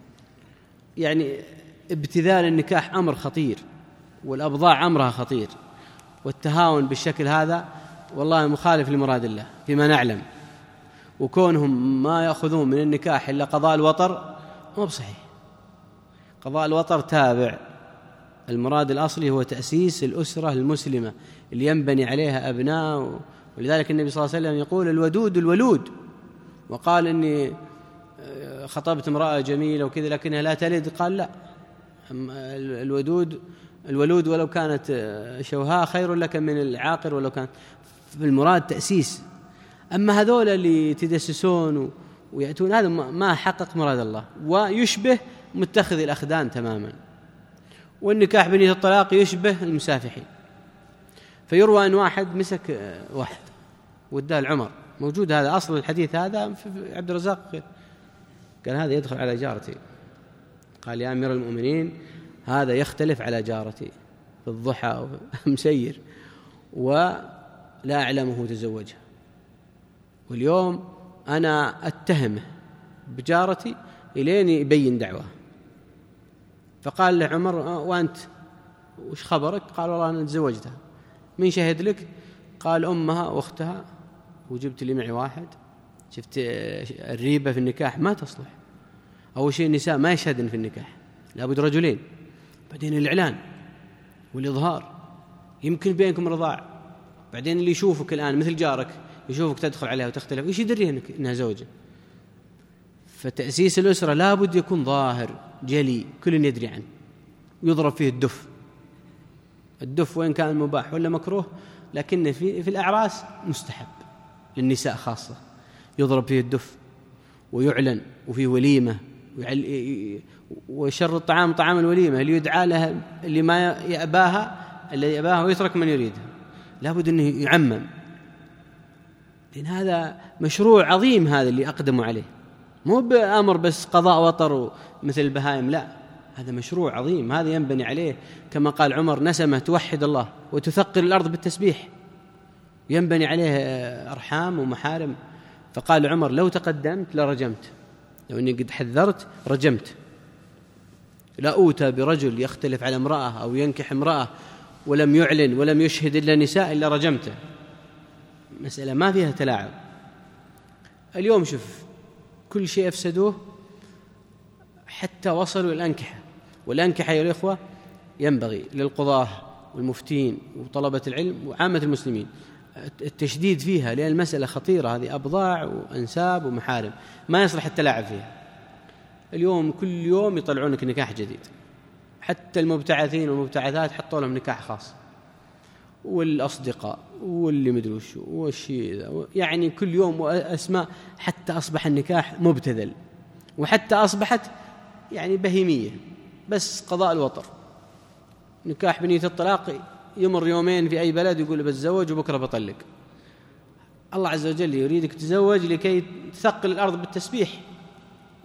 يعني ابتذال النكاح أمر خطير، والأبضاع أمرها خطير، والتهاون بالشكل هذا والله مخالف لمراد الله فيما نعلم. وكونهم ما يأخذون من النكاح إلا قضاء الوطر مو بصحيح. قضاء الوطر تابع، المراد الأصلي هو تأسيس الأسرة المسلمة اللي ينبني عليها أبناء. ولذلك النبي صلى الله عليه وسلم يقول: الودود الولود، وقال إني خطبت امرأة جميلة وكذا لكنها لا تلد، قال: لا، الودود الولود ولو كانت شوهاء خير لك من العاقر ولو كانت. المراد تأسيس. أما هذول اللي يتدسسون ويأتون هذا ما حقق مراد الله، ويشبه متخذ الأخدان تماما. والنكاح بنية الطلاق يشبه المسافحين. فيروى أن واحد مسك واحد واداه العمر، موجود هذا أصل الحديث هذا في عبد الرزاق، قال: هذا يدخل على جارتي. قال: يا أمير المؤمنين، هذا يختلف على جارتي في الضحى مسير ولا أعلمه تزوجها، واليوم أنا أتهمه بجارتي إلين يبين دعوة. فقال له عمر: وأنت وش خبرك؟ قال: والله أنا تزوجتها. من شهد لك؟ قال: أمها وأختها، وجبت لي معي واحد. شفت الريبة في النكاح ما تصلح. أول شيء النساء ما يشهدن في النكاح، لابد رجلين. بعدين الإعلان والإظهار، يمكن بينكم رضاع. بعدين اللي يشوفك الآن مثل جارك يشوفك تدخل عليها وتختلف، وش يدري إنها زوجة؟ فتأسيس الأسرة لابد يكون ظاهر جلي كل يدري عنه، ويضرب فيه الدف. الدف وإن كان مباح ولا مكروه، لكن في في الأعراس مستحب للنساء خاصة، يضرب فيه الدف ويعلن، وفيه وليمة، وشر الطعام طعام الوليمة اللي يدعى لها اللي ما يأباها اللي يأباها ويترك من يريدها. لابد أنه يعمم، لأن هذا مشروع عظيم هذا اللي أقدموا عليه، مو بأمر بس قضاء وطر مثل البهائم، لا، هذا مشروع عظيم. هذا ينبني عليه كما قال عمر: نسمة توحد الله وتثقل الأرض بالتسبيح، ينبني عليه أرحام ومحارم. فقال عمر: لو تقدمت لرجمت، لو أني قد حذرت رجمت. لا أوتى برجل يختلف على امرأة أو ينكح امرأة ولم يعلن ولم يشهد إلا نساء إلا رجمته. مسألة ما فيها تلاعب. اليوم شوف كل شيء أفسدوه، حتى وصلوا الأنكحة. والأنكحة يا الإخوة ينبغي للقضاة والمفتين وطلبة العلم وعامة المسلمين التشديد فيها، لأن المسألة خطيرة. هذه أبضاع وأنساب ومحارم، ما يصلح التلاعب فيها. اليوم كل يوم يطلعونك نكاح جديد، حتى المبتعثين والمبتعثات حطوا لهم نكاح خاص، والأصدقاء واللي مدري وشو والشيء، يعني كل يوم أسماء، حتى أصبح النكاح مبتذل، وحتى أصبحت يعني بهيمية، بس قضاء الوطر. نكاح بنية الطلاق يمر يومين في أي بلد يقول بتزوج وبكرة بطلق. الله عز وجل يريدك تزوج لكي تثقل الأرض بالتسبيح،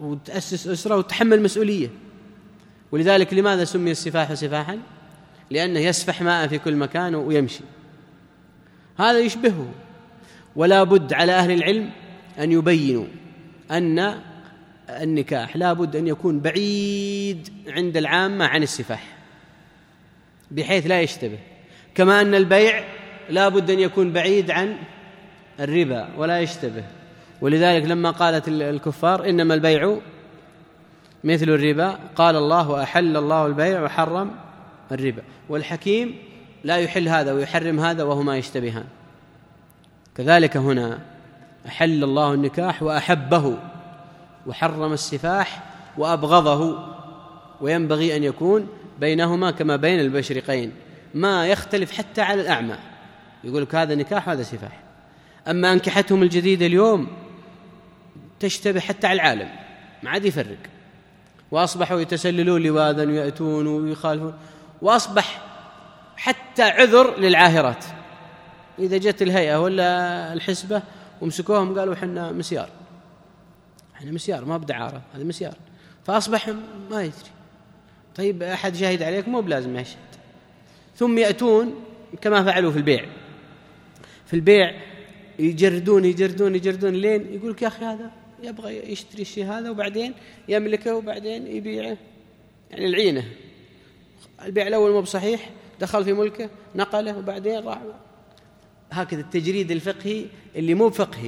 وتأسس أسرة وتحمل مسؤولية. ولذلك لماذا سمي السفاح سفاحا؟ لأنه يسفح ماء في كل مكان ويمشي، هذا يشبهه. ولا بد على أهل العلم أن يبينوا أن النكاح لا بد أن يكون بعيد عند العامة عن السفاح بحيث لا يشتبه، كما أن البيع لا بد أن يكون بعيد عن الربا ولا يشتبه. ولذلك لما قالت الكفار إنما البيع مثل الربا، قال الله وأحل الله البيع وحرم الربا، والحكيم لا يحل هذا ويحرم هذا وهما يشتبهان. كذلك هنا أحل الله النكاح وأحبه، وحرم السفاح وأبغضه، وينبغي أن يكون بينهما كما بين المشرقين، ما يختلف حتى على الأعمى، يقول لك هذا نكاح وهذا سفاح. أما أنكحتهم الجديدة اليوم تشتبه حتى على العالم، ما عاد يفرق، وأصبحوا يتسللون لواذا ويأتون ويخالفون، وأصبح حتى عذر للعاهرات. إذا جت الهيئة ولا الحسبة ومسكوهم قالوا حنا مسيار، حنا مسيار ما بدعارة، هذا مسيار، فأصبح ما يدري. طيب أحد شاهد عليك؟ مو بلازم يشهد. ثم يأتون كما فعلوا في البيع، في البيع يجردون يجردون يجردون لين يقولك يا أخي هذا يبغى يشتري الشيء هذا وبعدين يملكه وبعدين يبيعه، يعني العينة. البيع الأول مو بصحيح، دخل في ملكه نقله وبعدين راح. هكذا التجريد الفقهي اللي مو فقهي.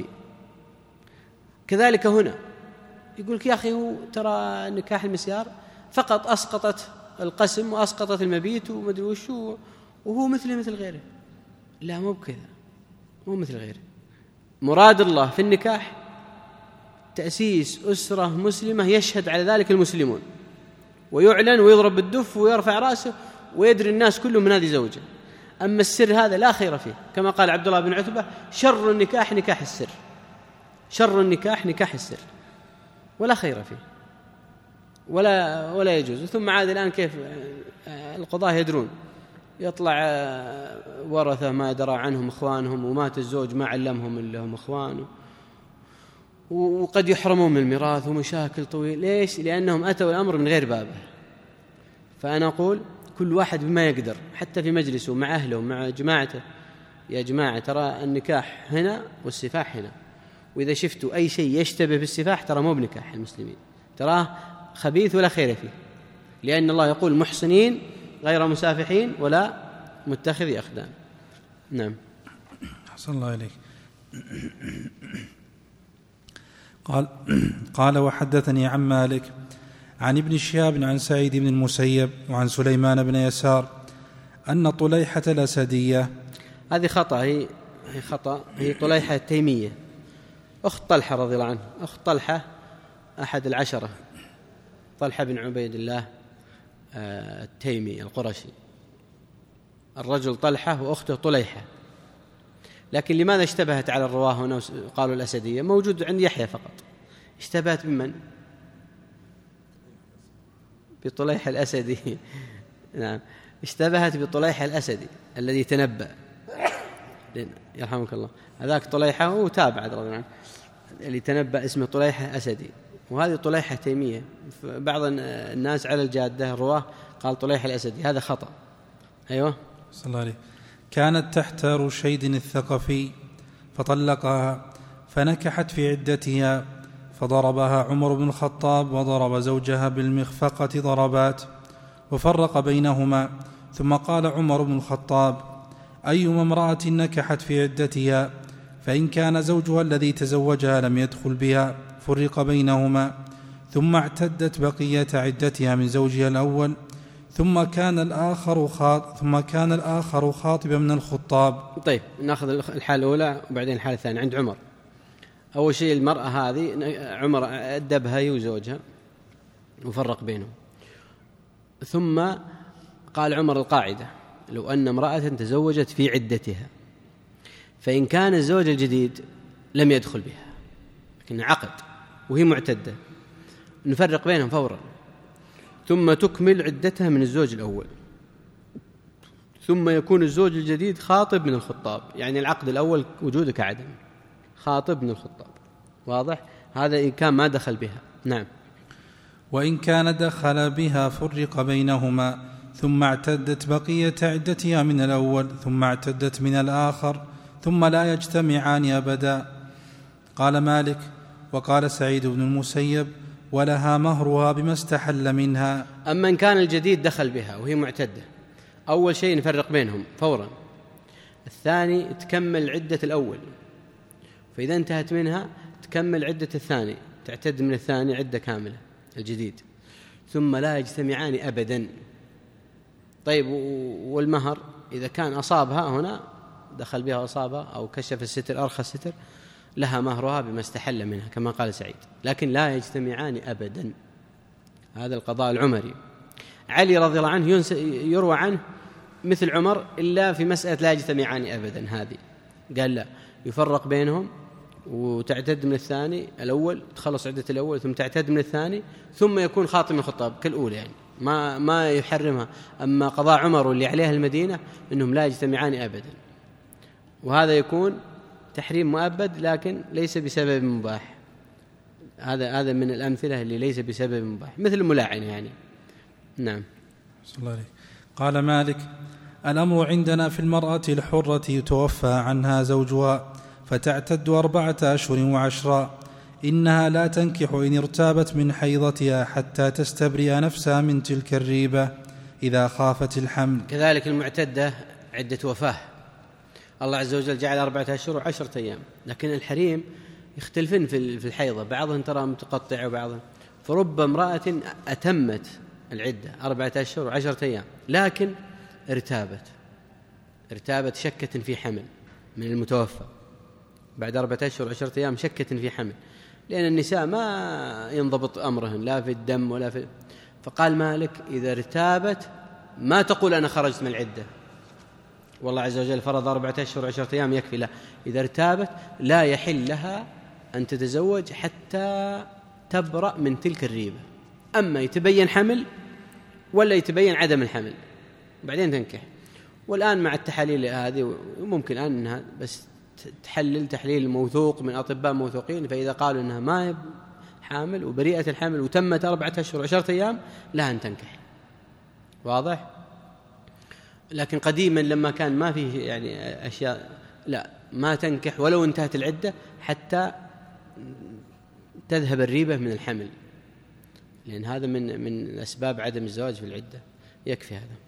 كذلك هنا يقولك يا أخي هو ترى نكاح المسيار فقط أسقطت القسم وأسقطت المبيت ومدري وشو، وهو مثله مثل غيره. لا، مو بكذا، مو مثل غيره. مراد الله في النكاح تأسيس أسرة مسلمة يشهد على ذلك المسلمون، ويعلن ويضرب بالدف ويرفع رأسه ويدري الناس كلهم من هذه زوجة. أما السر هذا لا خير فيه، كما قال عبد الله بن عتبة شر النكاح نكاح السر، شر النكاح نكاح السر، ولا خير فيه ولا ولا يجوز. ثم عاد الآن كيف القضاة يدرون، يطلع ورثة ما درى عنهم إخوانهم، ومات الزوج ما علمهم إلا هم إخوانه، وقد يحرمون من الميراث ومشاكل طويل. ليش؟ لأنهم أتوا الأمر من غير بابه. فأنا أقول كل واحد بما يقدر، حتى في مجلسه مع أهله مع جماعته، يا جماعة ترى النكاح هنا والسفاح هنا، وإذا شفتوا أي شيء يشتبه بالسفاح ترى مو بنكاح المسلمين، تراه خبيث ولا خير فيه، لأن الله يقول محصنين غير مسافحين ولا متخذي أخدان. نعم. أحسن الله إليك. قال قال وحدثني عن مالك عن ابن شهاب عن سعيد بن المسيب وعن سليمان بن يسار أن طليحة الأسدية، هذه خطأ، هي خطأ، هي طليحة التيمية أخت طلحة رضي الله عنه. أخت طلحة أحد العشرة، طلحة بن عبيد الله التيمي القرشي، الرجل طلحة وأخته طليحة. لكن لماذا اشتبهت على الرواه هنا وقالوا الأسدية؟ موجود عند يحيى فقط. اشتبهت بمن؟ بطليحة الأسدي. نعم، اشتبهت بطليحة الأسدي الذي تنبأ، يرحمك الله، هذاك طليحة وتابع رضي الله عنه اللي تنبأ اسمه طليحة أسدي، وهذه طليحة تيمية. بعض الناس على الجادة الرواه قال طليحة الأسدي، هذا خطأ. أيوة. صلى الله عليه. كانت تحت رشيد الثقفي فطلقها، فنكحت في عدتها، فضربها عمر بن الخطاب وضرب زوجها بالمخفقة ضربات وفرق بينهما. ثم قال عمر بن الخطاب: أيما امرأة نكحت في عدتها فإن كان زوجها الذي تزوجها لم يدخل بها فرق بينهما، ثم اعتدت بقية عدتها من زوجها الأول، ثم كان الآخر خاط ثم كان الآخر خاطبا من الخطاب. طيب، ناخذ الحالة الأولى وبعدين الحالة الثانية. عند عمر أول شيء المرأة هذه عمر أدبها هي وزوجها وفرق بينهم. ثم قال عمر القاعدة: لو أن امرأة تزوجت في عدتها فإن كان الزوج الجديد لم يدخل بها لكن عقد وهي معتدة، نفرق بينهم فورا، ثم تكمل عدتها من الزوج الأول، ثم يكون الزوج الجديد خاطب من الخطاب، يعني العقد الأول وجوده كعدم، خاطب من الخطاب. واضح؟ هذا إن كان ما دخل بها. نعم. وإن كان دخل بها فرق بينهما ثم اعتدت بقية عدتها من الأول ثم اعتدت من الآخر ثم لا يجتمعان أبدا. قال مالك: وقال سعيد بن المسيب: ولها مهرها بما استحل منها. أما إن كان الجديد دخل بها وهي معتدة، أول شيء نفرق بينهم فورا، الثاني تكمل عدة الأول، فإذا انتهت منها تكمل عدة الثاني، تعتد من الثاني عدة كاملة الجديد، ثم لا يجتمعان أبدا. طيب والمهر إذا كان أصابها هنا دخل بها وأصابها أو كشف الستر أرخى الستر، لها مهرها بما استحل منها كما قال سعيد، لكن لا يجتمعان أبدا. هذا القضاء العمري. علي رضي الله عنه يروى عنه مثل عمر إلا في مسألة لا يجتمعان أبدا، هذه قال لا، يفرق بينهم وتعتد من الثاني الأول، تخلص عدة الأول ثم تعتد من الثاني، ثم يكون خاتم الخطاب كالأولى، يعني ما ما يحرمها. أما قضاء عمر واللي عليها المدينة إنهم لا يجتمعان أبدا، وهذا يكون تحريم مؤبد لكن ليس بسبب مباح. هذا هذا من الأمثلة اللي ليس بسبب مباح، مثل الملاعن يعني. نعم. صلى الله عليه. قال مالك: الأمر عندنا في المرأة الحرة يتوفى عنها زوجها فتعتد أربعة أشهر وعشرا، إنها لا تنكح إن ارتابت من حيضتها حتى تستبرئ نفسها من تلك الريبة إذا خافت الحمل. كذلك المعتدة عدة وفاة، الله عز وجل جعل أربعة أشهر وعشرة أيام، لكن الحريم يختلفن في الحيضة، بعضهم ترى متقطع وبعضهم، فرب امرأة أتمت العدة أربعة أشهر وعشرة أيام لكن ارتابت ارتابت شكة في حمل من المتوفى، بعد أربعة أشهر وعشرة أيام شكة في حمل، لأن النساء ما ينضبط أمرهن لا في الدم ولا في. فقال مالك: إذا ارتابت ما تقول أنا خرجت من العدة، والله عز وجل فرض أربعة أشهر وعشرة أيام يكفي، لا، إذا ارتابت لا يحل لها أن تتزوج حتى تبرأ من تلك الريبة، أما يتبين حمل ولا يتبين عدم الحمل بعدين تنكح. والآن مع التحاليل هذه ممكن الآن أنها بس تحلل تحليل موثوق من أطباء موثوقين، فإذا قالوا أنها ما حامل وبريئة الحمل وتمت أربعة أشهر وعشرة أيام لها أن تنكح. واضح؟ لكن قديما لما كان ما فيه يعني أشياء، لا، ما تنكح ولو انتهت العدة حتى تذهب الريبة من الحمل، لأن هذا من من أسباب عدم الزواج في العدة. يكفي هذا.